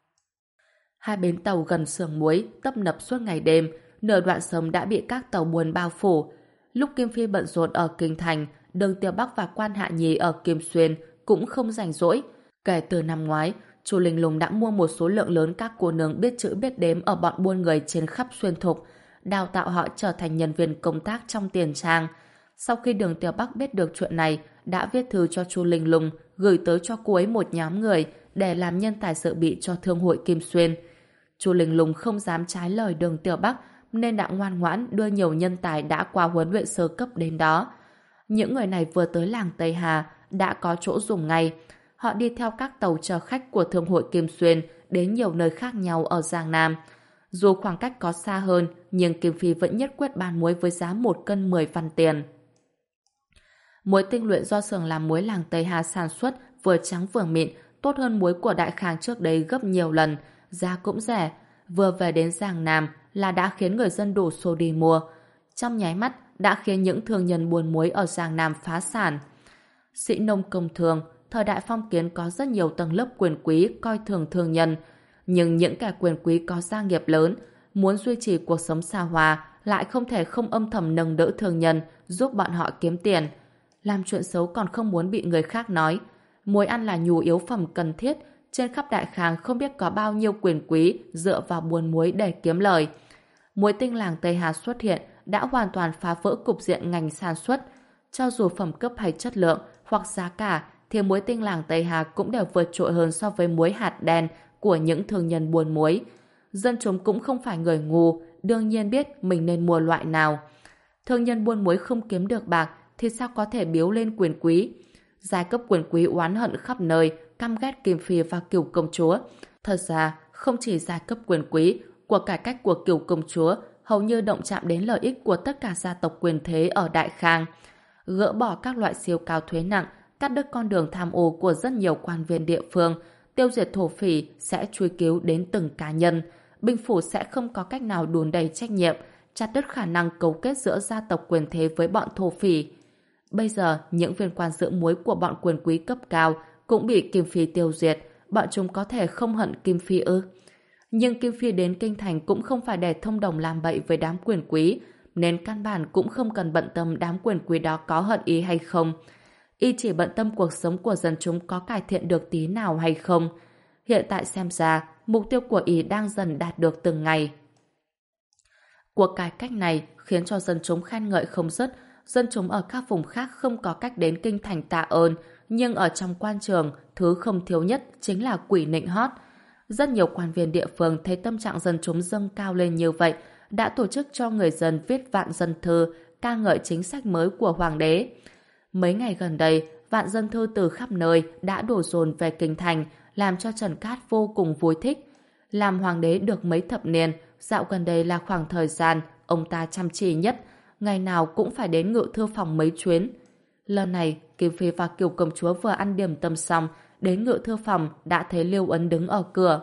Speaker 1: Hai bến tàu gần xưởng muối tấp nập suốt ngày đêm, nửa đoạn sông đã bị các tàu buôn bao phủ. Lúc Kim Phi bận rộn ở Kinh Thành, Đường Tiểu Bắc và Quan Hạ Nhi ở Kim Xuyên cũng không rảnh rỗi. Kể từ năm ngoái, Chu Linh Lung đã mua một số lượng lớn các cô nương biết chữ biết đếm ở bọn buôn người trên khắp Xuyên Thục, đào tạo họ trở thành nhân viên công tác trong tiền trang. Sau khi Đường Tiểu Bắc biết được chuyện này, đã viết thư cho Chu Linh Lung, gửi tới cho cô ấy một nhóm người để làm nhân tài dự bị cho Thương hội Kim Xuyên. Chu Linh Lung không dám trái lời Đường Tiểu Bắc, nên đã ngoan ngoãn đưa nhiều nhân tài đã qua huấn luyện sơ cấp đến đó. Những người này vừa tới làng Tây Hà đã có chỗ dùng ngay. Họ đi theo các tàu chở khách của Thương hội Kim Xuyên đến nhiều nơi khác nhau ở Giang Nam. Dù khoảng cách có xa hơn, nhưng Kim Phi vẫn nhất quyết bán muối với giá một cân mười văn tiền. Muối tinh luyện do xưởng làm muối làng Tây Hà sản xuất vừa trắng vừa mịn, tốt hơn muối của Đại Khang trước đây gấp nhiều lần, giá cũng rẻ. Vừa về đến Giang Nam là đã khiến người dân đổ xô đi mua. Trong nháy mắt đã khiến những thương nhân buôn muối ở Giang Nam phá sản. Sĩ nông công thương, thời đại phong kiến có rất nhiều tầng lớp quyền quý coi thường thương nhân, nhưng những kẻ quyền quý có gia nghiệp lớn, muốn duy trì cuộc sống xa hoa lại không thể không âm thầm nâng đỡ thương nhân, giúp bọn họ kiếm tiền. Làm chuyện xấu còn không muốn bị người khác nói. Muối ăn là nhu yếu phẩm cần thiết, trên khắp Đại Khang không biết có bao nhiêu quyền quý dựa vào buôn muối để kiếm lời. Muối tinh làng Tây Hà xuất hiện đã hoàn toàn phá vỡ cục diện ngành sản xuất. Cho dù phẩm cấp hay chất lượng hoặc giá cả, thì muối tinh làng Tây Hà cũng đều vượt trội hơn so với muối hạt đen của những thương nhân buôn muối. Dân chúng cũng không phải người ngu, đương nhiên biết mình nên mua loại nào. Thương nhân buôn muối không kiếm được bạc thì sao có thể biếu lên quyền quý? Giai cấp quyền quý oán hận khắp nơi, căm ghét Kim Phi và Cửu công chúa. Thật ra, không chỉ giai cấp quyền quý, cuộc cải cách của Cửu công chúa hầu như động chạm đến lợi ích của tất cả gia tộc quyền thế ở Đại Khang. Gỡ bỏ các loại siêu cao thuế nặng, cắt đứt con đường tham ô của rất nhiều quan viên địa phương, tiêu diệt thổ phỉ sẽ truy cứu đến từng cá nhân. Binh phủ sẽ không có cách nào đùn đầy trách nhiệm, chặt đứt khả năng cấu kết giữa gia tộc quyền thế với bọn thổ phỉ. Bây giờ, những viên quan giữ muối của bọn quyền quý cấp cao cũng bị Kim Phi tiêu diệt, bọn chúng có thể không hận Kim Phi ư? Nhưng Kim Phi đến Kinh Thành cũng không phải để thông đồng làm bậy với đám quyền quý, nên căn bản cũng không cần bận tâm đám quyền quý đó có hận ý hay không. Y chỉ bận tâm cuộc sống của dân chúng có cải thiện được tí nào hay không. Hiện tại xem ra, mục tiêu của Y đang dần đạt được từng ngày. Cuộc cải cách này khiến cho dân chúng khen ngợi không dứt, dân chúng ở các vùng khác không có cách đến kinh thành tạ ơn, nhưng ở trong quan trường, thứ không thiếu nhất chính là quỷ nịnh hót. Rất nhiều quan viên địa phương thấy tâm trạng dân chúng dâng cao lên như vậy, đã tổ chức cho người dân viết vạn dân thư, ca ngợi chính sách mới của hoàng đế. Mấy ngày gần đây, vạn dân thư từ khắp nơi đã đổ dồn về kinh thành, làm cho Trần Cát vô cùng vui thích. Làm hoàng đế được mấy thập niên, dạo gần đây là khoảng thời gian ông ta chăm chỉ nhất, ngày nào cũng phải đến ngự thư phòng mấy chuyến. Lần này, Kim Phi và Kiều công chúa vừa ăn điểm tâm xong, đến ngự thư phòng đã thấy Liêu Ấn đứng ở cửa.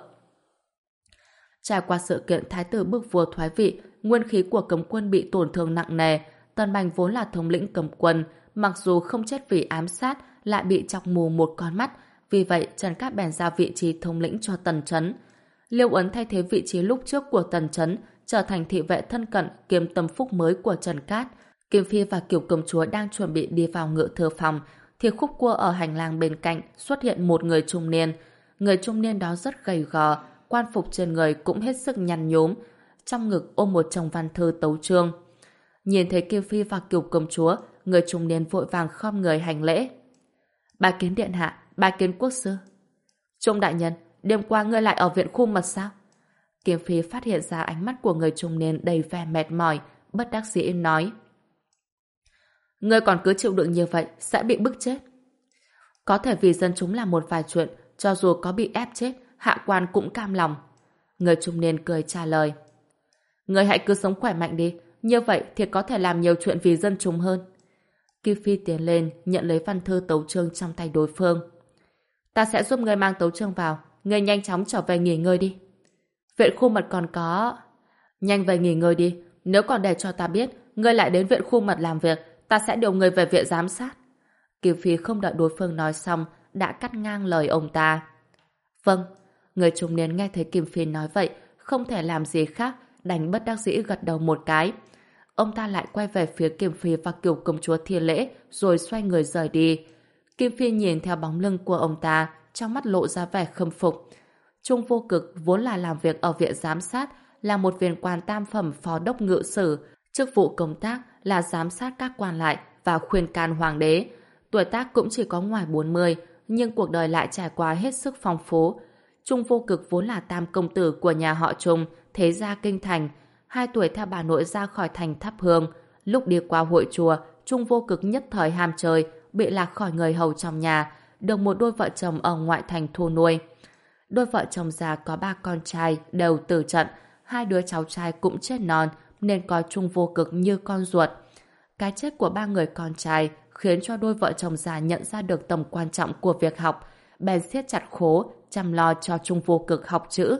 Speaker 1: Trải qua sự kiện thái tử bức vua thoái vị, nguyên khí của cấm quân bị tổn thương nặng nề. Tần Bành vốn là thống lĩnh cấm quân, mặc dù không chết vì ám sát, lại bị chọc mù một con mắt. Vì vậy, Trần Cát bèn giao vị trí thống lĩnh cho Tần Chấn. Liêu Ấn thay thế vị trí lúc trước của Tần Chấn, trở thành thị vệ thân cận kiêm tâm phúc mới của Trần Cát. Kim Phi và Kiều công chúa đang chuẩn bị đi vào ngự thư phòng, thì khúc cua ở hành lang bên cạnh xuất hiện một người trung niên. Người trung niên đó rất gầy gò, quan phục trên người cũng hết sức nhăn nhúm, trong ngực ôm một chồng văn thư tấu chương. Nhìn thấy Kim Phi và Kiều công chúa, người trung niên vội vàng khom người hành lễ. Bái kiến điện hạ, bái kiến quốc sư. Trung đại nhân, đêm qua ngươi lại ở viện khu mật sao? Kim Phi phát hiện ra ánh mắt của người trung niên đầy vẻ mệt mỏi, bất đắc dĩ nói. Ngươi còn cứ chịu đựng như vậy, sẽ bị bức chết. Có thể vì dân chúng làm một vài chuyện, cho dù có bị ép chết, hạ quan cũng cam lòng. Người trung niên cười trả lời. Ngươi hãy cứ sống khỏe mạnh đi, như vậy thì có thể làm nhiều chuyện vì dân chúng hơn. Kim Phi tiến lên, nhận lấy văn thư tấu chương trong tay đối phương. Ta sẽ giúp ngươi mang tấu chương vào, ngươi nhanh chóng trở về nghỉ ngơi đi. Viện khu mật còn có... Nhanh về nghỉ ngơi đi, nếu còn để cho ta biết, ngươi lại đến viện khu mật làm việc, ta sẽ điều người về viện giám sát. Kim Phi không đợi đối phương nói xong, đã cắt ngang lời ông ta. Vâng, người trung niên nghe thấy Kim Phi nói vậy, không thể làm gì khác, đành bất đắc dĩ gật đầu một cái. Ông ta lại quay về phía Kim Phi và Kiều công chúa thi lễ, rồi xoay người rời đi. Kim Phi nhìn theo bóng lưng của ông ta, trong mắt lộ ra vẻ khâm phục. Trung Vô Cực vốn là làm việc ở viện giám sát, là một viên quan tam phẩm phó đốc ngự sử, chức vụ công tác là giám sát các quan lại và khuyên can hoàng đế. Tuổi tác cũng chỉ có ngoài bốn mươi, nhưng cuộc đời lại trải qua hết sức phong phú. Trung Vô Cực vốn là tam công tử của nhà họ Trung, thế gia kinh thành. Hai tuổi theo bà nội ra khỏi thành thắp hương. Lúc đi qua hội chùa, Trung Vô Cực nhất thời ham chơi, bị lạc khỏi người hầu trong nhà, được một đôi vợ chồng ở ngoại thành thu nuôi. Đôi vợ chồng già có ba con trai đều tử trận, hai đứa cháu trai cũng chết non, nên coi Trung Vô Cực như con ruột. Cái chết của ba người con trai khiến cho đôi vợ chồng già nhận ra được tầm quan trọng của việc học, bèn siết chặt khố, chăm lo cho Trung Vô Cực học chữ.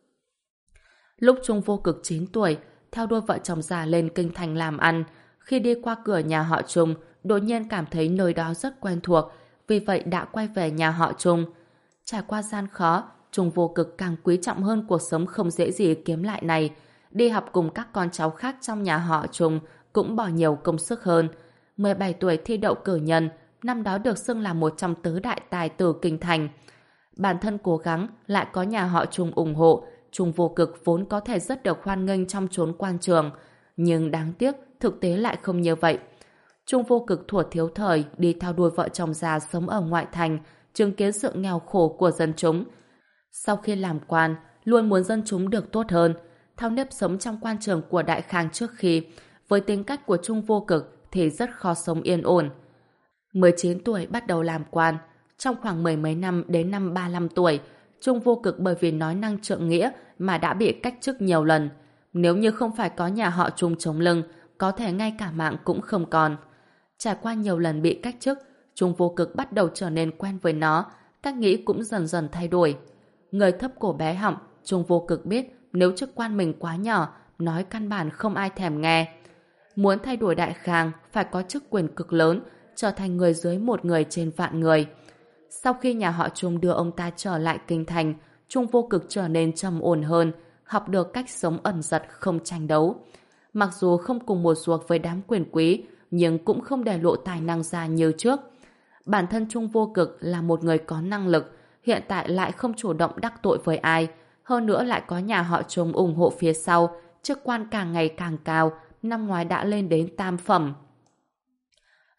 Speaker 1: Lúc Trung Vô Cực chín tuổi, theo đôi vợ chồng già lên kinh thành làm ăn, khi đi qua cửa nhà họ Trung, đột nhiên cảm thấy nơi đó rất quen thuộc, vì vậy đã quay về nhà họ Trung. Trải qua gian khó, Trung Vô Cực càng quý trọng hơn cuộc sống không dễ gì kiếm lại này. Đi học cùng các con cháu khác trong nhà họ Trung cũng bỏ nhiều công sức hơn. mười bảy tuổi thi đậu cử nhân, năm đó được xưng là một trong tứ đại tài tử kinh thành. Bản thân cố gắng, lại có nhà họ Trung ủng hộ, Trung Vô Cực vốn có thể rất được hoan nghênh trong chốn quan trường. Nhưng đáng tiếc, thực tế lại không như vậy. Trung Vô Cực thuở thiếu thời đi theo đuôi vợ chồng già sống ở ngoại thành, chứng kiến sự nghèo khổ của dân chúng. Sau khi làm quan, luôn muốn dân chúng được tốt hơn. Theo nếp sống trong quan trường của Đại Khang trước khi, với tính cách của Trung Vô Cực thì rất khó sống yên ổn. mười chín tuổi bắt đầu làm quan. Trong khoảng mười mấy năm đến năm ba mươi lăm tuổi, Trung Vô Cực bởi vì nói năng trượng nghĩa mà đã bị cách chức nhiều lần. Nếu như không phải có nhà họ Trung chống lưng, có thể ngay cả mạng cũng không còn. Trải qua nhiều lần bị cách chức, Trung Vô Cực bắt đầu trở nên quen với nó, cách nghĩ cũng dần dần thay đổi. Người thấp cổ bé họng, Trung Vô Cực biết nếu chức quan mình quá nhỏ, nói căn bản không ai thèm nghe. Muốn thay đổi Đại Khang, phải có chức quyền cực lớn, trở thành người dưới một người trên vạn người. Sau khi nhà họ Trung đưa ông ta trở lại kinh thành, Trung Vô Cực trở nên trầm ổn hơn, học được cách sống ẩn dật không tranh đấu. Mặc dù không cùng một ruột với đám quyền quý, nhưng cũng không để lộ tài năng ra như trước. Bản thân Trung Vô Cực là một người có năng lực, hiện tại lại không chủ động đắc tội với ai, hơn nữa lại có nhà họ Trung ủng hộ phía sau, chức quan càng ngày càng cao, năm ngoái đã lên đến tam phẩm.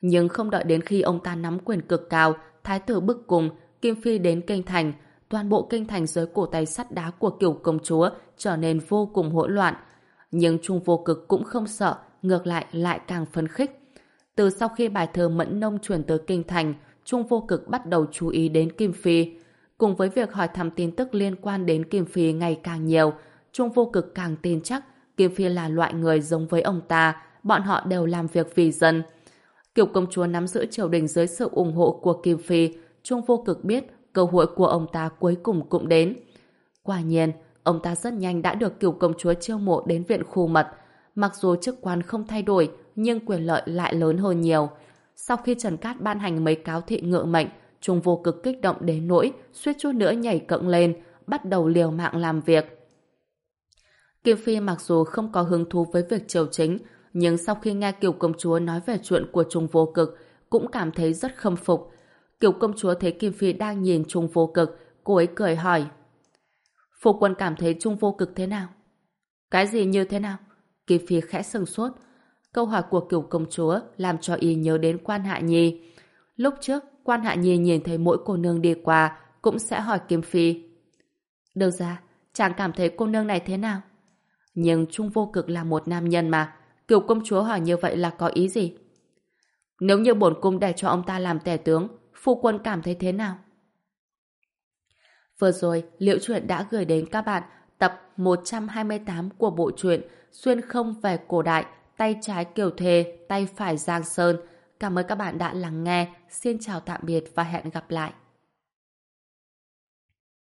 Speaker 1: Nhưng không đợi đến khi ông ta nắm quyền cực cao, thái tử bức cung, Kim Phi đến kinh thành, toàn bộ kinh thành dưới cổ tay sắt đá của Cửu công chúa trở nên vô cùng hỗn loạn. Nhưng Trung Vô Cực cũng không sợ, ngược lại lại càng phấn khích. Từ sau khi bài thơ Mẫn Nông truyền tới kinh thành, Trung Vô Cực bắt đầu chú ý đến Kim Phi. Cùng với việc hỏi thăm tin tức liên quan đến Kim Phi ngày càng nhiều, Trung Vô Cực càng tin chắc Kim Phi là loại người giống với ông ta, bọn họ đều làm việc vì dân. Cửu công chúa nắm giữ triều đình dưới sự ủng hộ của Kim Phi, Trung Vô Cực biết cơ hội của ông ta cuối cùng cũng đến. Quả nhiên, ông ta rất nhanh đã được Cửu công chúa chiêu mộ đến viện khu mật. Mặc dù chức quan không thay đổi, nhưng quyền lợi lại lớn hơn nhiều. Sau khi Trần Cát ban hành mấy cáo thị ngự mệnh, Trung Vô Cực kích động đến nỗi suýt chút nữa nhảy cẫng lên, bắt đầu liều mạng làm việc. Kim Phi mặc dù không có hứng thú với việc triều chính, nhưng sau khi nghe Cửu công chúa nói về chuyện của Trung Vô Cực, cũng cảm thấy rất khâm phục. Cửu công chúa thấy Kim Phi đang nhìn Trung Vô Cực, cô ấy cười hỏi: Phu quân cảm thấy Trung Vô Cực thế nào? Cái gì như thế nào? Kim Phi khẽ sừng sốt. Câu hỏi của Cửu công chúa làm cho y nhớ đến Quan Hạ Nhi. Lúc trước, Quan Hạ Nhi nhìn thấy mỗi cô nương đi qua cũng sẽ hỏi Kim Phi: Đâu ra, chàng cảm thấy cô nương này thế nào? Nhưng Trung Vô Cực là một nam nhân mà, Cửu công chúa hỏi như vậy là có ý gì? Nếu như bổn cung để cho ông ta làm tể tướng, phu quân cảm thấy thế nào? Vừa rồi, Liễu Chuyện đã gửi đến các bạn tập một trăm hai mươi tám của bộ truyện Xuyên không về cổ đại, tay trái Kiều Thề, tay phải Giang Sơn. Cảm ơn các bạn đã lắng nghe. Xin chào tạm biệt và hẹn gặp lại.